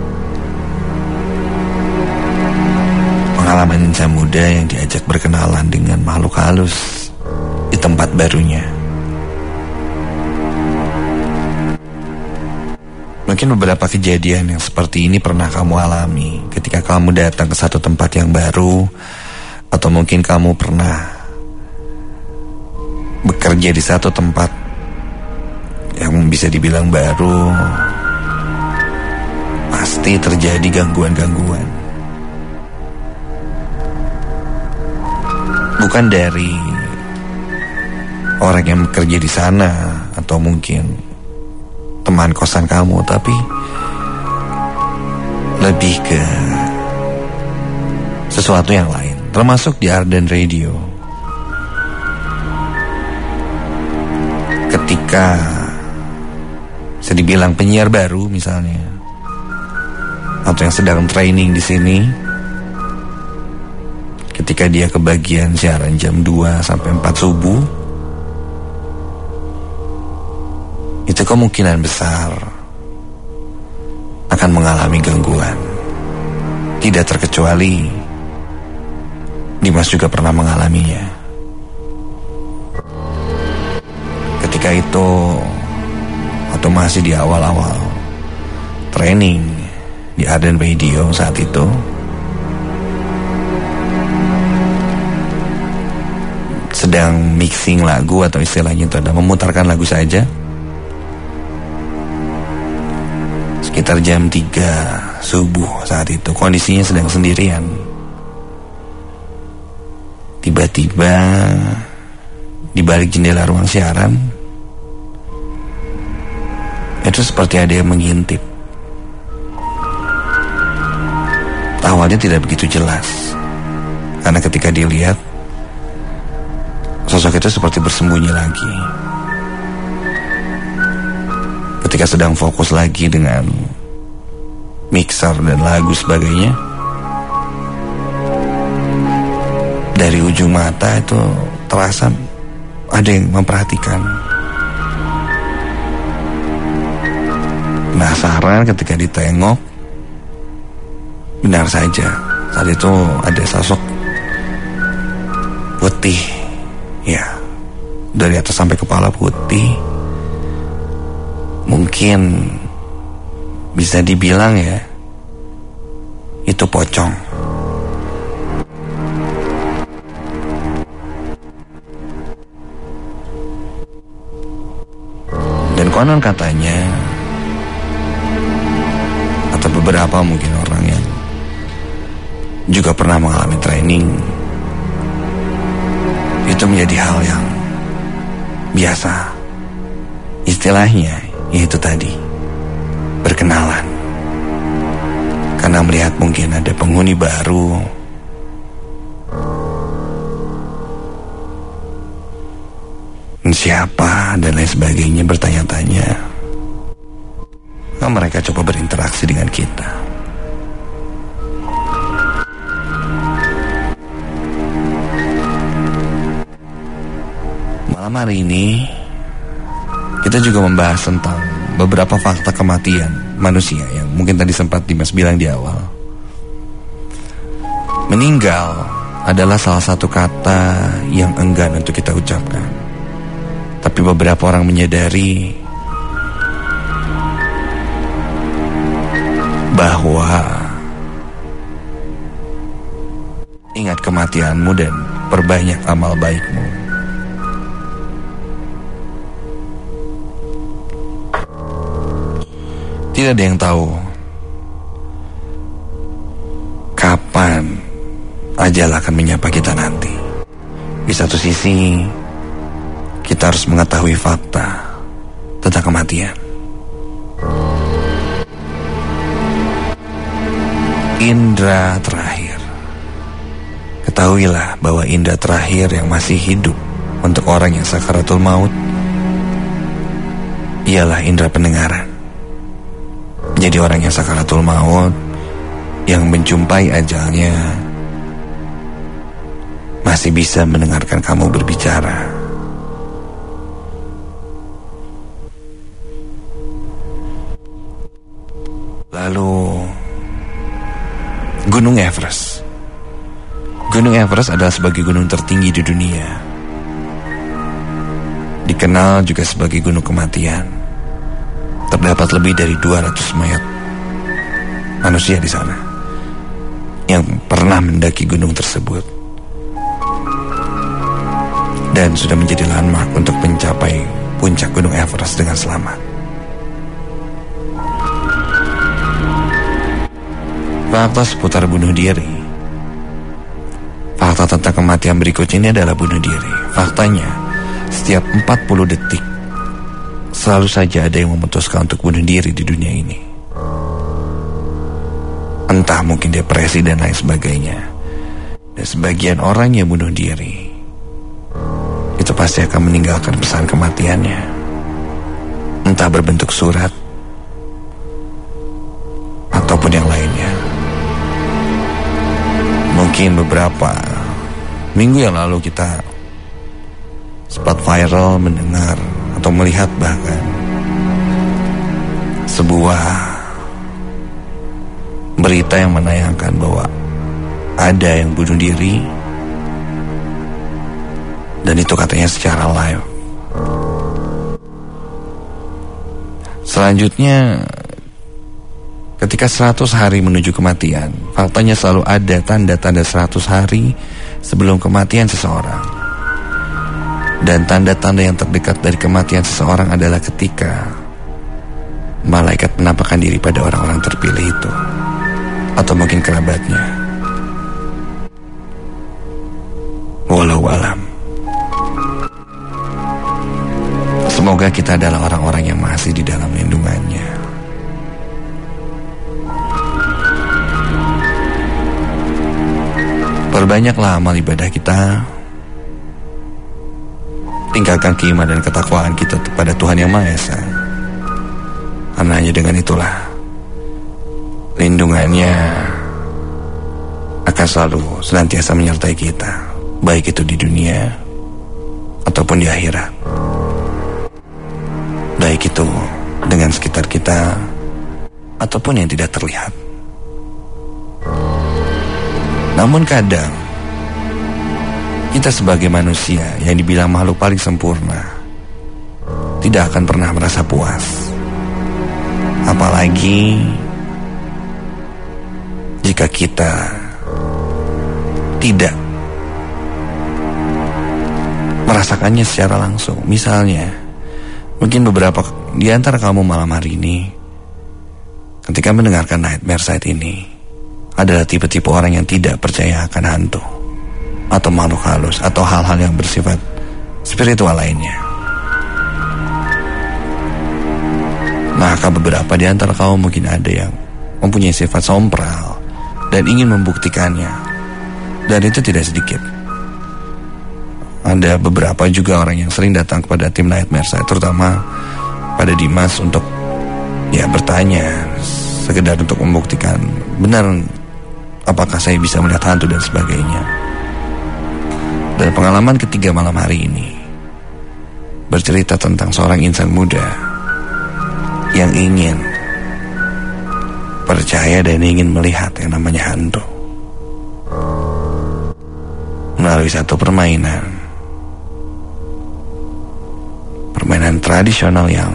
pengalaman insan muda yang diajak berkenalan dengan makhluk halus di tempat barunya. Mungkin beberapa kejadian yang seperti ini pernah kamu alami ketika kamu datang ke satu tempat yang baru, atau mungkin kamu pernah bekerja di satu tempat yang bisa dibilang baru. Pasti terjadi gangguan-gangguan, bukan dari orang yang bekerja di sana atau mungkin teman kosan kamu, tapi lebih ke sesuatu yang lain, termasuk di Ardan Radio. Ketika bisa dibilang penyiar baru misalnya, atau yang sedang training di sini, ketika dia kebagian siaran jam 2 sampai 4 subuh, itu kemungkinan besar akan mengalami gangguan. Tidak terkecuali Dimas juga pernah mengalaminya. Ketika itu, atau masih di awal-awal training di Ardan Radio saat itu, sedang mixing lagu, atau istilahnya itu adalah memutarkan lagu saja. Sekitar jam 3 subuh saat itu, kondisinya sedang sendirian. Tiba-tiba di balik jendela ruang siaran itu seperti ada yang mengintip. Awalnya tidak begitu jelas, karena ketika dilihat, sosok itu seperti bersembunyi lagi. Ketika sedang fokus lagi dengan mixer dan lagu sebagainya, dari ujung mata itu terasa ada yang memperhatikan. Penasaran ketika ditengok, benar saja saat itu ada sosok putih, ya, dari atas sampai kepala putih. Mungkin bisa dibilang ya, itu pocong. Dan konon katanya beberapa mungkin orang yang juga pernah mengalami training, itu menjadi hal yang biasa. Istilahnya yaitu tadi, berkenalan. Karena melihat mungkin ada penghuni baru, siapa dan lain sebagainya, bertanya-tanya. Nah, mereka coba berinteraksi dengan kita. Malam hari ini kita juga membahas tentang beberapa fakta kematian manusia yang mungkin tadi sempat Dimas bilang di awal. Meninggal adalah salah satu kata yang enggan untuk kita ucapkan. Tapi beberapa orang menyadari bahwa ingat kematianmu dan perbanyak amal baikmu. Tidak ada yang tahu kapan ajal akan menyapa kita nanti. Di satu sisi, kita harus mengetahui fakta tentang kematian. Indra terakhir. Ketahuilah bahwa indra terakhir yang masih hidup untuk orang yang sakaratul maut ialah indra pendengaran. Jadi orang yang sakaratul maut, yang menjumpai ajalnya, masih bisa mendengarkan kamu berbicara. Lalu Gunung Everest. Gunung Everest adalah sebagai gunung tertinggi di dunia. Dikenal juga sebagai gunung kematian. Terdapat lebih dari 200 mayat manusia di sana yang pernah mendaki gunung tersebut dan sudah menjadi landmark untuk mencapai puncak Gunung Everest dengan selamat. Fakta seputar bunuh diri. Fakta tentang kematian berikutnya ini adalah bunuh diri. Faktanya, setiap 40 detik selalu saja ada yang memutuskan untuk bunuh diri di dunia ini. Entah mungkin depresi dan lain sebagainya. Dan sebagian orang yang bunuh diri itu pasti akan meninggalkan pesan kematiannya. Entah berbentuk surat ataupun yang lainnya. Mungkin beberapa minggu yang lalu kita sempat viral mendengar atau melihat bahkan sebuah berita yang menayangkan bahwa ada yang bunuh diri, dan itu katanya secara live. Selanjutnya, ketika 100 hari menuju kematian, faktanya selalu ada tanda-tanda 100 hari sebelum kematian seseorang. Dan tanda-tanda yang terdekat dari kematian seseorang adalah ketika malaikat menampakkan diri pada orang-orang terpilih itu, atau mungkin kerabatnya. Walau alam. Semoga kita adalah orang-orang yang masih di dalam lindungannya. Perbanyaklah amal ibadah kita. Tinggalkan keimanan dan ketakwaan kita kepada Tuhan Yang Maha Esa. Karena hanya dengan itulah lindungannya akan selalu senantiasa menyertai kita, baik itu di dunia ataupun di akhirat. Baik itu dengan sekitar kita ataupun yang tidak terlihat. Namun kadang kita sebagai manusia yang dibilang makhluk paling sempurna tidak akan pernah merasa puas. Apalagi jika kita tidak merasakannya secara langsung. Misalnya, mungkin beberapa di antara kamu malam hari ini ketika mendengarkan Nightmare Site ini adalah tipe-tipe orang yang tidak percaya akan hantu atau makhluk halus atau hal-hal yang bersifat spiritual lainnya. Maka beberapa di antara kamu mungkin ada yang mempunyai sifat sompral dan ingin membuktikannya, dan itu tidak sedikit. Ada beberapa juga orang yang sering datang kepada tim Nightmare Site, terutama pada Dimas, untuk bertanya, sekedar untuk membuktikan benar apakah saya bisa melihat hantu dan sebagainya. Dan pengalaman ketiga malam hari ini bercerita tentang seorang insan muda yang ingin percaya dan ingin melihat yang namanya hantu melalui satu permainan tradisional yang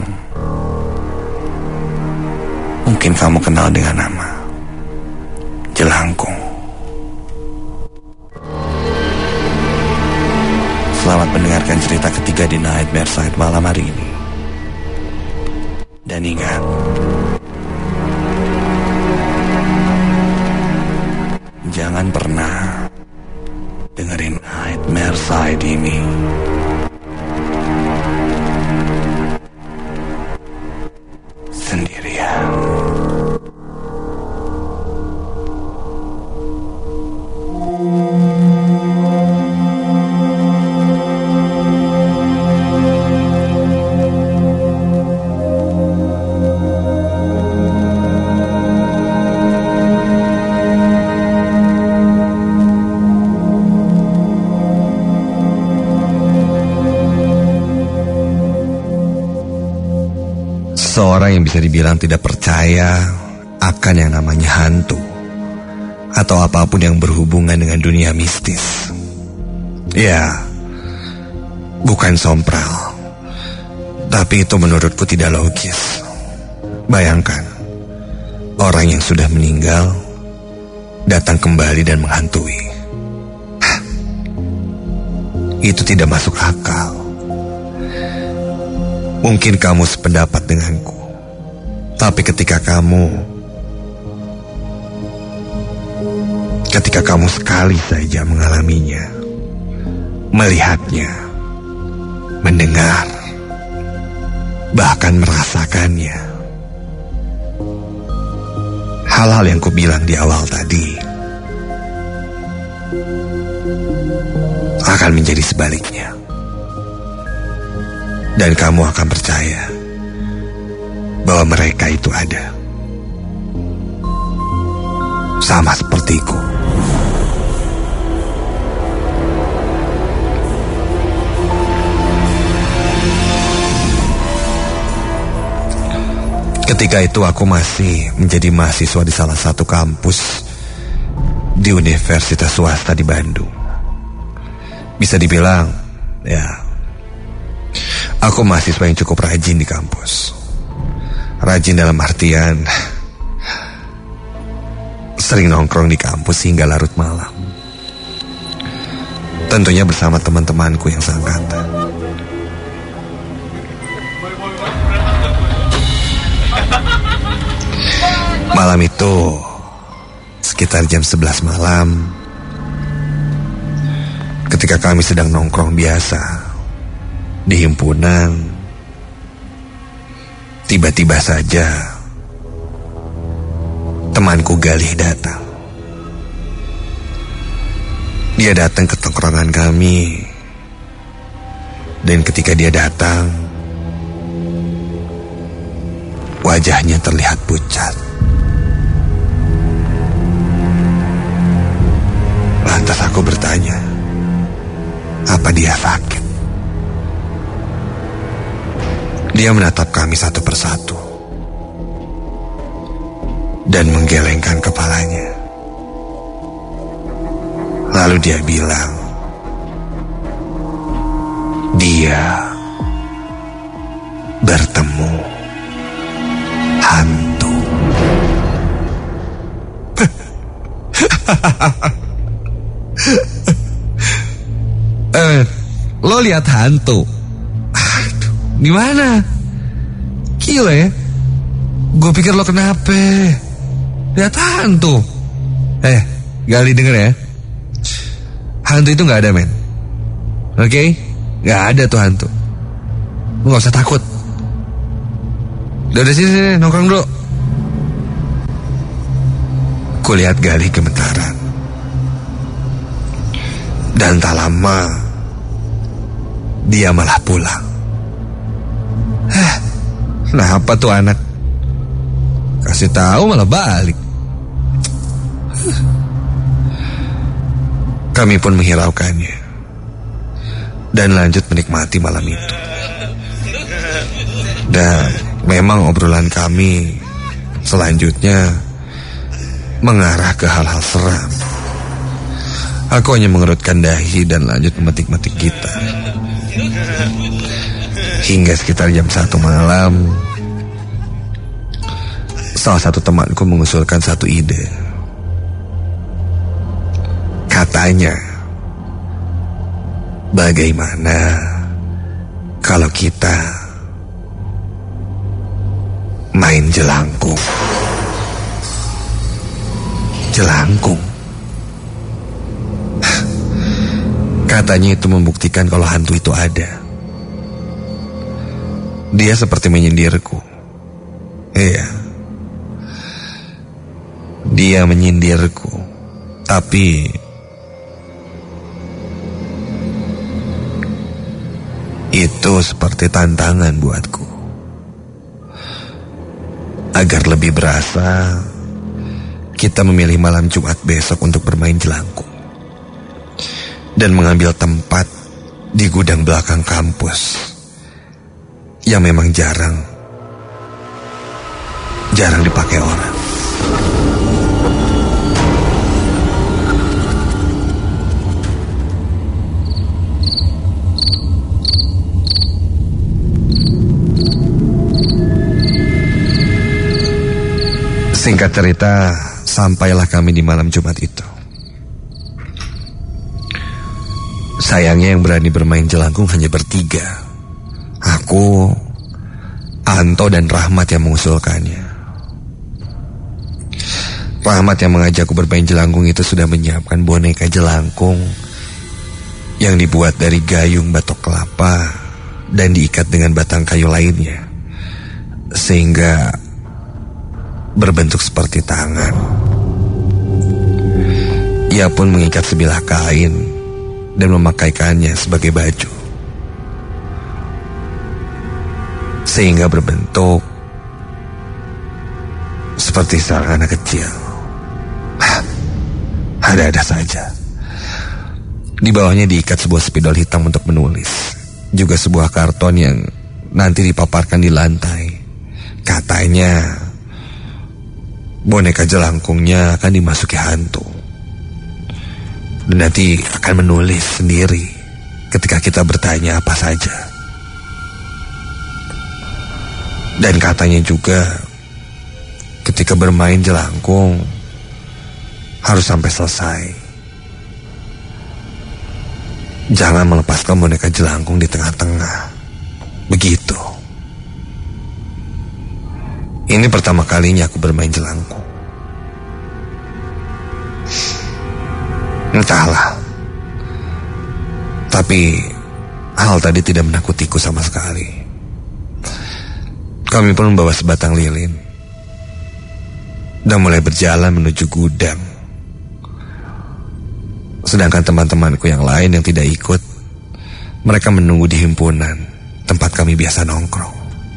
mungkin kamu kenal dengan nama Jelangkung. Selamat mendengarkan cerita ketiga di Nightmare Site malam hari ini. Dan ingat, jangan pernah dengerin Nightmare Site ini sendirian. Seorang yang bisa dibilang tidak percaya akan yang namanya hantu atau apapun yang berhubungan dengan dunia mistis. Ya, bukan sompral, tapi itu menurutku tidak logis. Bayangkan, orang yang sudah meninggal datang kembali dan menghantui. Itu tidak masuk akal. Mungkin kamu sependapat denganku, tapi ketika kamu sekali saja mengalaminya, melihatnya, mendengar, bahkan merasakannya, hal-hal yang kubilang di awal tadi akan menjadi sebaliknya. Dan kamu akan percaya bahwa mereka itu ada. Sama sepertiku. Ketika itu aku masih menjadi mahasiswa di salah satu kampus di universitas swasta di Bandung. Bisa dibilang, aku mahasiswa yang cukup rajin di kampus. Rajin dalam artian sering nongkrong di kampus hingga larut malam. Tentunya bersama teman-temanku yang seangkatan. Malam itu sekitar jam 11 malam, ketika kami sedang nongkrong biasa di himpunan, tiba-tiba saja temanku Galih datang. Dia datang ke tongkrongan kami, dan ketika dia datang, wajahnya terlihat pucat. Lantas aku bertanya, apa dia sakit? Dia menatap kami satu persatu dan menggelengkan kepalanya. Lalu dia bilang, dia bertemu hantu. Lo lihat hantu? Aduh, gimana? Gila ya. Gue pikir lo kenapa? Lihat hantu. Gali denger ya. Hantu itu gak ada, men. Oke? Gak ada tuh hantu. Lo gak usah takut. Udah sini, nongkrong dulu. Kulihat Gali gemetaran. Dan tak lama dia malah pulang. Kenapa tuh anak? Kasih tahu malah balik. Kami pun menghiraukannya dan lanjut menikmati malam itu. Dan memang obrolan kami selanjutnya mengarah ke hal-hal seram. Aku hanya mengerutkan dahi dan lanjut memetik-metik gitar. Hingga sekitar jam 1 malam, salah satu temanku mengusulkan satu ide. Katanya, bagaimana kalau kita main jelangkung? Jelangkung? Katanya itu membuktikan kalau hantu itu ada. Dia seperti menyindirku. Iya. Dia menyindirku. Tapi itu seperti tantangan buatku. Agar lebih berasa, kita memilih malam Jumat besok untuk bermain jelangkung. Dan mengambil tempat di gudang belakang kampus yang memang jarang dipakai orang. Singkat cerita, sampailah kami di malam Jumat itu. Sayangnya yang berani bermain jelangkung hanya bertiga. Aku, Anto, dan Rahmat yang mengusulkannya. Rahmat yang mengajakku bermain jelangkung itu sudah menyiapkan boneka jelangkung yang dibuat dari gayung batok kelapa dan diikat dengan batang kayu lainnya, sehingga berbentuk seperti tangan. Ia pun mengikat sebilah kain dan memakaikannya sebagai baju, sehingga berbentuk seperti seorang anak kecil. Ada-ada saja. Di bawahnya diikat sebuah spidol hitam untuk menulis, juga sebuah karton yang nanti dipaparkan di lantai. Katanya boneka jelangkungnya akan dimasuki hantu dan nanti akan menulis sendiri ketika kita bertanya apa saja. Dan katanya juga ketika bermain jelangkung harus sampai selesai. Jangan melepaskan boneka jelangkung di tengah-tengah. Begitu. Ini pertama kalinya aku bermain jelangkung. Entahlah. Tapi hal tadi tidak menakutiku sama sekali. Kami pun membawa sebatang lilin dan mulai berjalan menuju gudang. Sedangkan teman-temanku yang lain yang tidak ikut, mereka menunggu di himpunan tempat kami biasa nongkrong.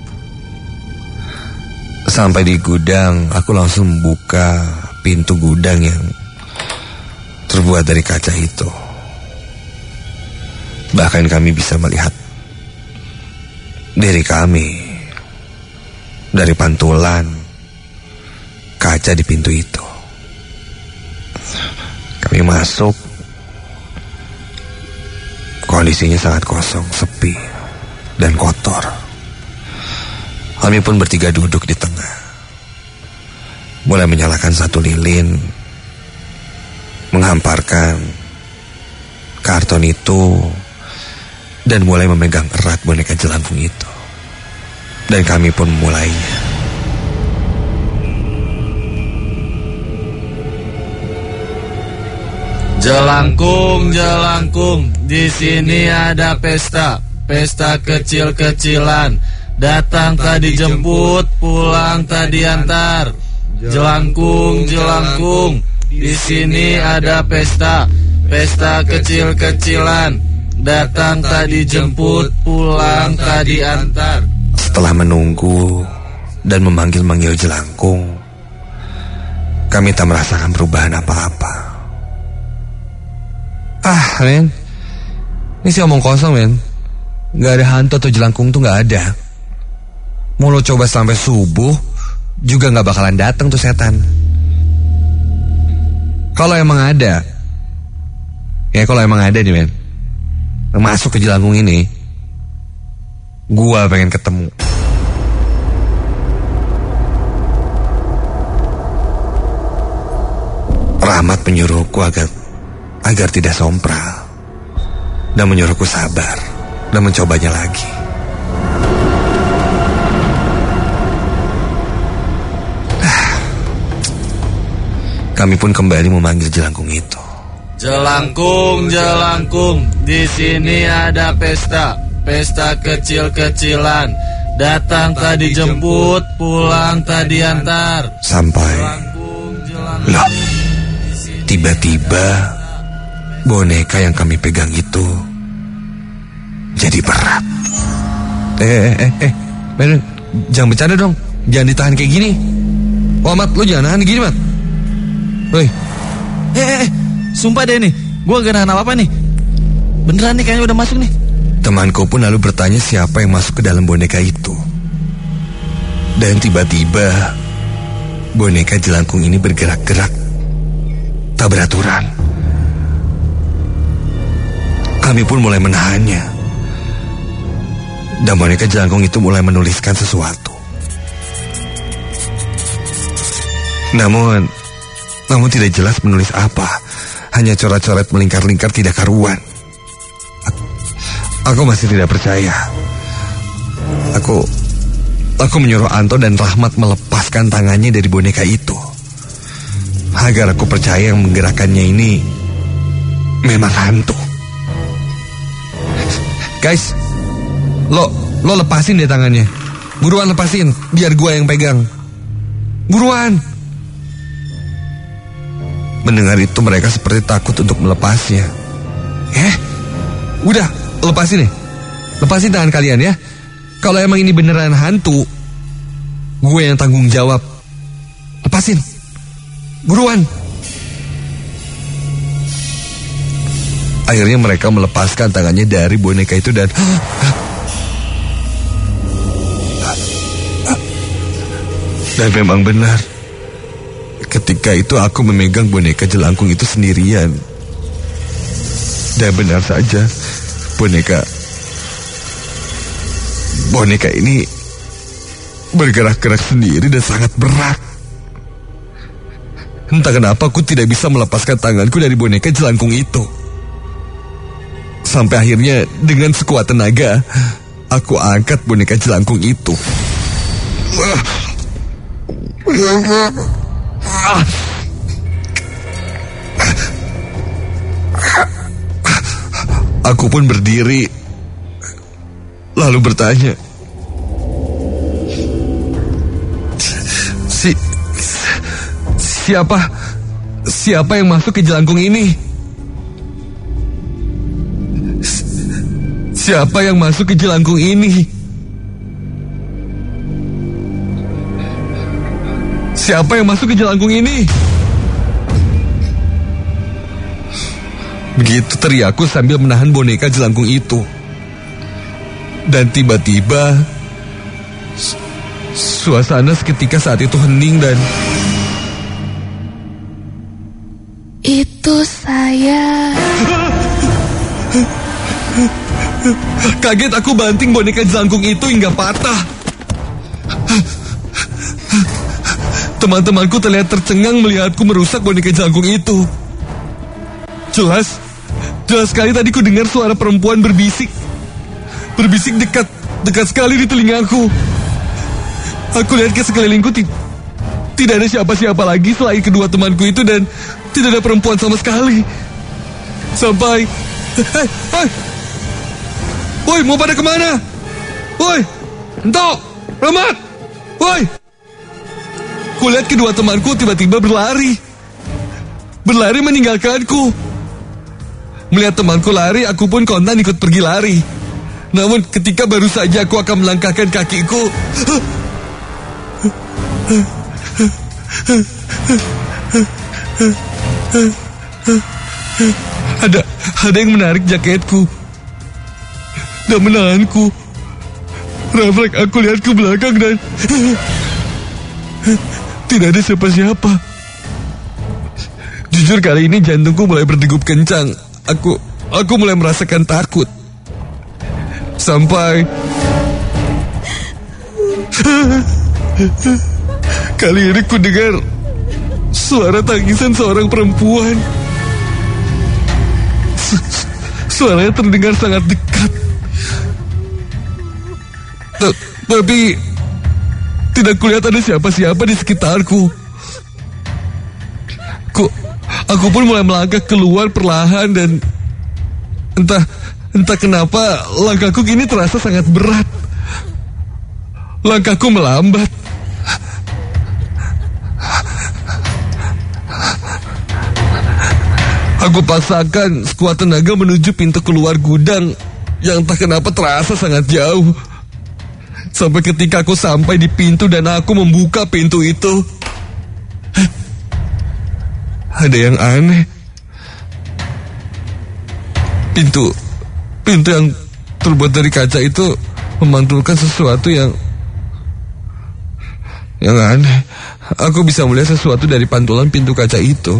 Sampai di gudang, aku langsung membuka pintu gudang yang terbuat dari kaca itu. Bahkan kami bisa melihat diri kami dari pantulan kaca di pintu itu. Kami masuk, kondisinya sangat kosong, sepi, dan kotor. Kami pun bertiga duduk di tengah, mulai menyalakan satu lilin, menghamparkan karton itu, dan mulai memegang erat boneka jelangkung itu. Dan kami pun memulainya. Jelangkung, jelangkung, di sini ada pesta, pesta kecil-kecilan. Datang tadi jemput, pulang tadi antar. Jelangkung, jelangkung, di sini ada pesta, pesta kecil-kecilan. Datang tadi jemput, pulang tadi antar. Setelah menunggu dan memanggil-manggil jelangkung, kami tak merasakan perubahan apa-apa. Men, ini sih omong kosong, men. Gak ada hantu atau jelangkung tuh gak ada. Mau lo coba sampai subuh juga gak bakalan datang tuh setan. Kalau emang ada, ya kalau emang ada nih, men, masuk ke jelangkung ini, gua pengen ketemu. Rahmat menyuruhku agar tidak sompral dan menyuruhku sabar dan mencobanya lagi. Kami pun kembali memanggil jelangkung itu. Jelangkung, jelangkung, di sini ada pesta, pesta kecil-kecilan. Datang tadi jemput, pulang tadi antar. Sampai loh, tiba-tiba boneka yang kami pegang itu jadi berat. Men, jangan bercanda dong. Jangan ditahan kayak gini. Wah, Mat, lu jangan nahan gini, Mat. Woi. Sumpah deh nih, gue gak nahan apa-apa nih. Beneran nih, kayaknya udah masuk nih. Temanku pun lalu bertanya siapa yang masuk ke dalam boneka itu. Dan tiba-tiba boneka jelangkung ini bergerak-gerak tak beraturan. Kami pun mulai menahannya. Dan boneka jelangkung itu mulai menuliskan sesuatu. Namun tidak jelas menulis apa. Hanya coret-coret melingkar-lingkar tidak karuan. Aku masih tidak percaya. Aku menyuruh Anto dan Rahmat melepaskan tangannya dari boneka itu, agar aku percaya yang menggerakkannya ini memang hantu. Guys, lo lepasin deh tangannya. Buruan lepasin, biar gua yang pegang. Buruan. Mendengar itu mereka seperti takut untuk melepasnya. Udah, lepasin deh. Lepasin tangan kalian ya. Kalau emang ini beneran hantu, gue yang tanggung jawab. Lepasin. Buruan. Akhirnya mereka melepaskan tangannya dari boneka itu dan memang benar. Ketika itu aku memegang boneka jelangkung itu sendirian. Dan benar saja, boneka ini bergerak-gerak sendiri dan sangat berat. Entah kenapa aku tidak bisa melepaskan tanganku dari boneka jelangkung itu. Sampai akhirnya dengan sekuat tenaga, aku angkat boneka jelangkung itu. Aku pun berdiri, lalu bertanya, Siapa yang masuk ke jelangkung ini? Siapa yang masuk ke jelangkung ini? Siapa yang masuk ke jelangkung ini? Begitu teriakku sambil menahan boneka jelangkung itu. Dan tiba-tiba suasana seketika saat itu hening dan itu saya. Kaget aku banting boneka jelangkung itu hingga patah. Teman-temanku terlihat tercengang melihatku merusak boneka jelangkung itu. Jelas sekali tadi ku dengar suara perempuan berbisik dekat sekali di telingaku. Aku lihat ke sekelilingku tidak ada siapa-siapa lagi selain kedua temanku itu dan tidak ada perempuan sama sekali. Sampai. Woi, mau pada kemana? Woi, Entok, Rahmat. Woi. Kulihat kedua temanku tiba-tiba berlari. Berlari meninggalkanku. Melihat temanku lari, aku pun kontan ikut pergi lari. Namun ketika baru saja aku akan melangkahkan kakiku, ada yang menarik jaketku dan menahanku. Refleks aku lihat ke belakang dan tidak ada siapa-siapa. Jujur kali ini jantungku mulai berdegup kencang. Aku mulai merasakan takut. Sampai kali ini ku dengar suara tangisan seorang perempuan. Suaranya terdengar sangat dekat. Tapi tidak kulihat ada siapa-siapa di sekitarku. Aku pun mulai melangkah keluar perlahan dan entah kenapa langkahku kini terasa sangat berat. Langkahku melambat. Aku paksakan sekuat tenaga menuju pintu keluar gudang yang entah kenapa terasa sangat jauh. Sampai ketika aku sampai di pintu dan aku membuka pintu itu, ada yang aneh. Pintu yang terbuat dari kaca itu memantulkan sesuatu yang aneh. Aku bisa melihat sesuatu dari pantulan pintu kaca itu.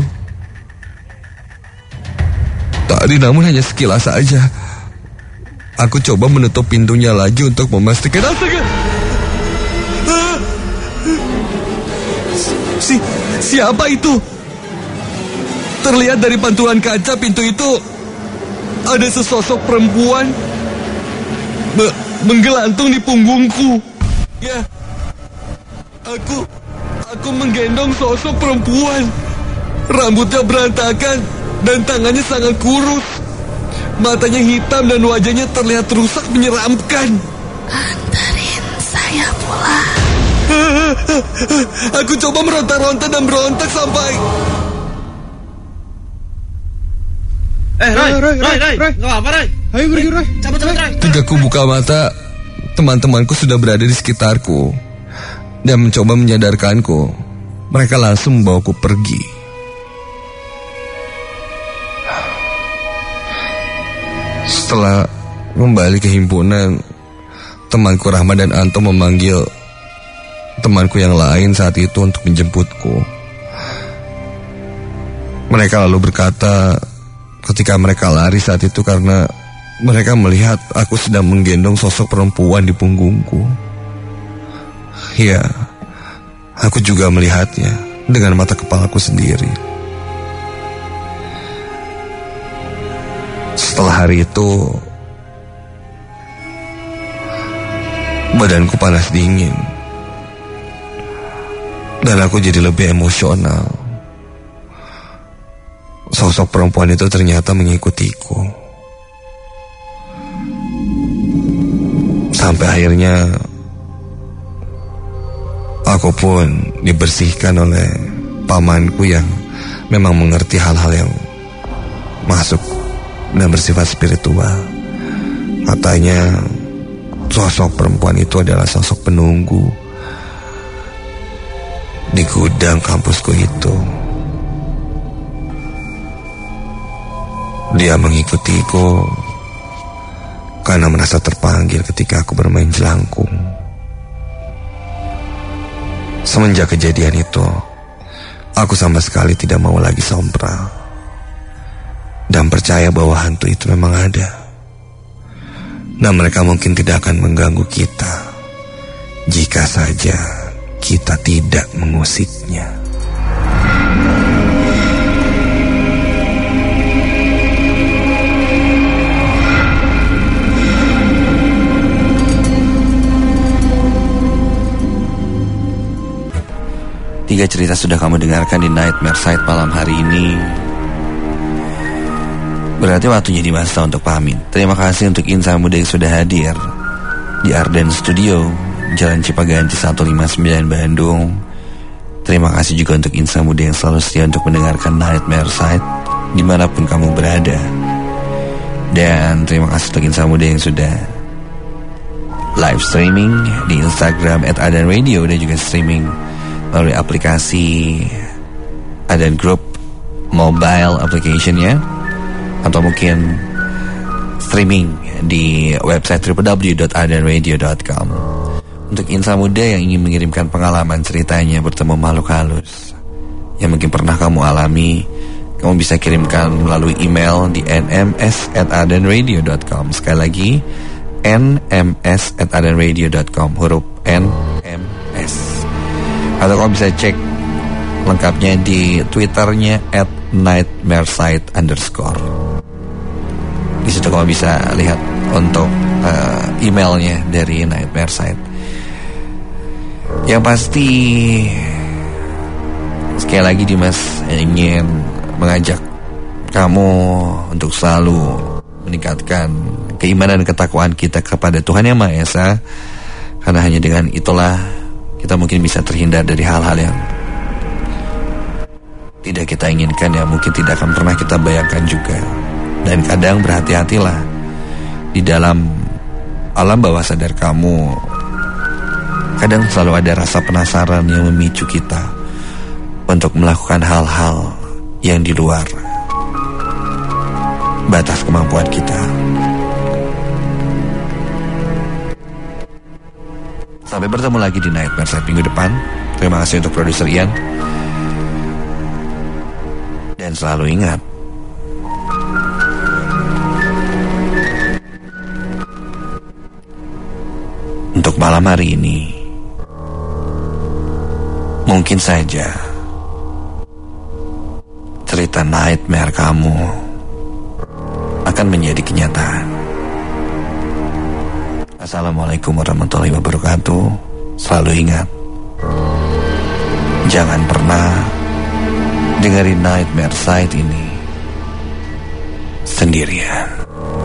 Tadi namun hanya sekilas saja. Aku coba menutup pintunya lagi untuk memastikan. Astaga! Siapa itu? Terlihat dari pantulan kaca pintu itu ada sesosok perempuan menggelantung di punggungku. Ya, aku menggendong sosok perempuan. Rambutnya berantakan dan tangannya sangat kurus. Matanya hitam dan wajahnya terlihat rusak menyeramkan. Antarin saya pulang. Aku coba meronta-ronta dan berontak sampai... Ray, nggak apa, Ray? Ayo pergi, Ray. Cabut, Ray. Ketika ku buka mata, teman-temanku sudah berada di sekitarku dan mencoba menyadarkanku. Mereka langsung membawaku pergi. Setelah kembali ke himpunan, temanku Rahmat dan Anto memanggil temanku yang lain saat itu untuk menjemputku. Mereka lalu berkata ketika mereka lari saat itu karena mereka melihat aku sedang menggendong sosok perempuan di punggungku. Ya, aku juga melihatnya dengan mata kepalaku sendiri. Setelah hari itu, badanku panas dingin dan aku jadi lebih emosional. Sosok perempuan itu ternyata mengikutiku. Sampai akhirnya aku pun dibersihkan oleh pamanku yang memang mengerti hal-hal yang masuk dan bersifat spiritual. Katanya sosok perempuan itu adalah sosok penunggu di gudang kampusku itu. Dia mengikutiku karena merasa terpanggil ketika aku bermain jelangkung. Semenjak kejadian itu, aku sama sekali tidak mau lagi sompral dan percaya bahwa hantu itu memang ada. Dan mereka mungkin tidak akan mengganggu kita jika saja kita tidak mengusiknya. Tiga cerita sudah kamu dengarkan di Nightmare Site malam hari ini. Berarti waktunya Dimasta untuk pamit. Terima kasih untuk insan muda yang sudah hadir di Arden Studio, Jalan Cipaganti 159 Bandung. Terima kasih juga untuk insan muda yang selalu setia untuk mendengarkan Nightmare Side dimanapun kamu berada. Dan terima kasih untuk insan muda yang sudah live streaming di Instagram @adanradio dan juga streaming melalui aplikasi Adan Group mobile application-nya, atau mungkin streaming di website www.adanradio.com. Untuk insan muda yang ingin mengirimkan pengalaman ceritanya bertemu makhluk halus yang mungkin pernah kamu alami, kamu bisa kirimkan melalui email di nms@adanradio.com. Sekali lagi, nms@adanradio.com, huruf NMS. Atau kamu bisa cek lengkapnya di Twitternya @nightmaresite_. Di situ kamu bisa lihat untuk emailnya dari Nightmare Side. Yang pasti, sekali lagi Dimas ingin mengajak kamu untuk selalu meningkatkan keimanan dan ketakwaan kita kepada Tuhan Yang Maha Esa, karena hanya dengan itulah kita mungkin bisa terhindar dari hal-hal yang tidak kita inginkan, yang mungkin tidak akan pernah kita bayangkan juga. Dan kadang berhati-hatilah di dalam alam bawah sadar kamu. Kadang selalu ada rasa penasaran yang memicu kita untuk melakukan hal-hal yang di luar batas kemampuan kita. Sampai bertemu lagi di Nightmare Side minggu depan. Terima kasih untuk produser Ian. Dan selalu ingat, untuk malam hari ini, mungkin saja cerita nightmare kamu akan menjadi kenyataan. Assalamualaikum warahmatullahi wabarakatuh. Selalu ingat, jangan pernah dengerin Nightmare Side ini sendirian.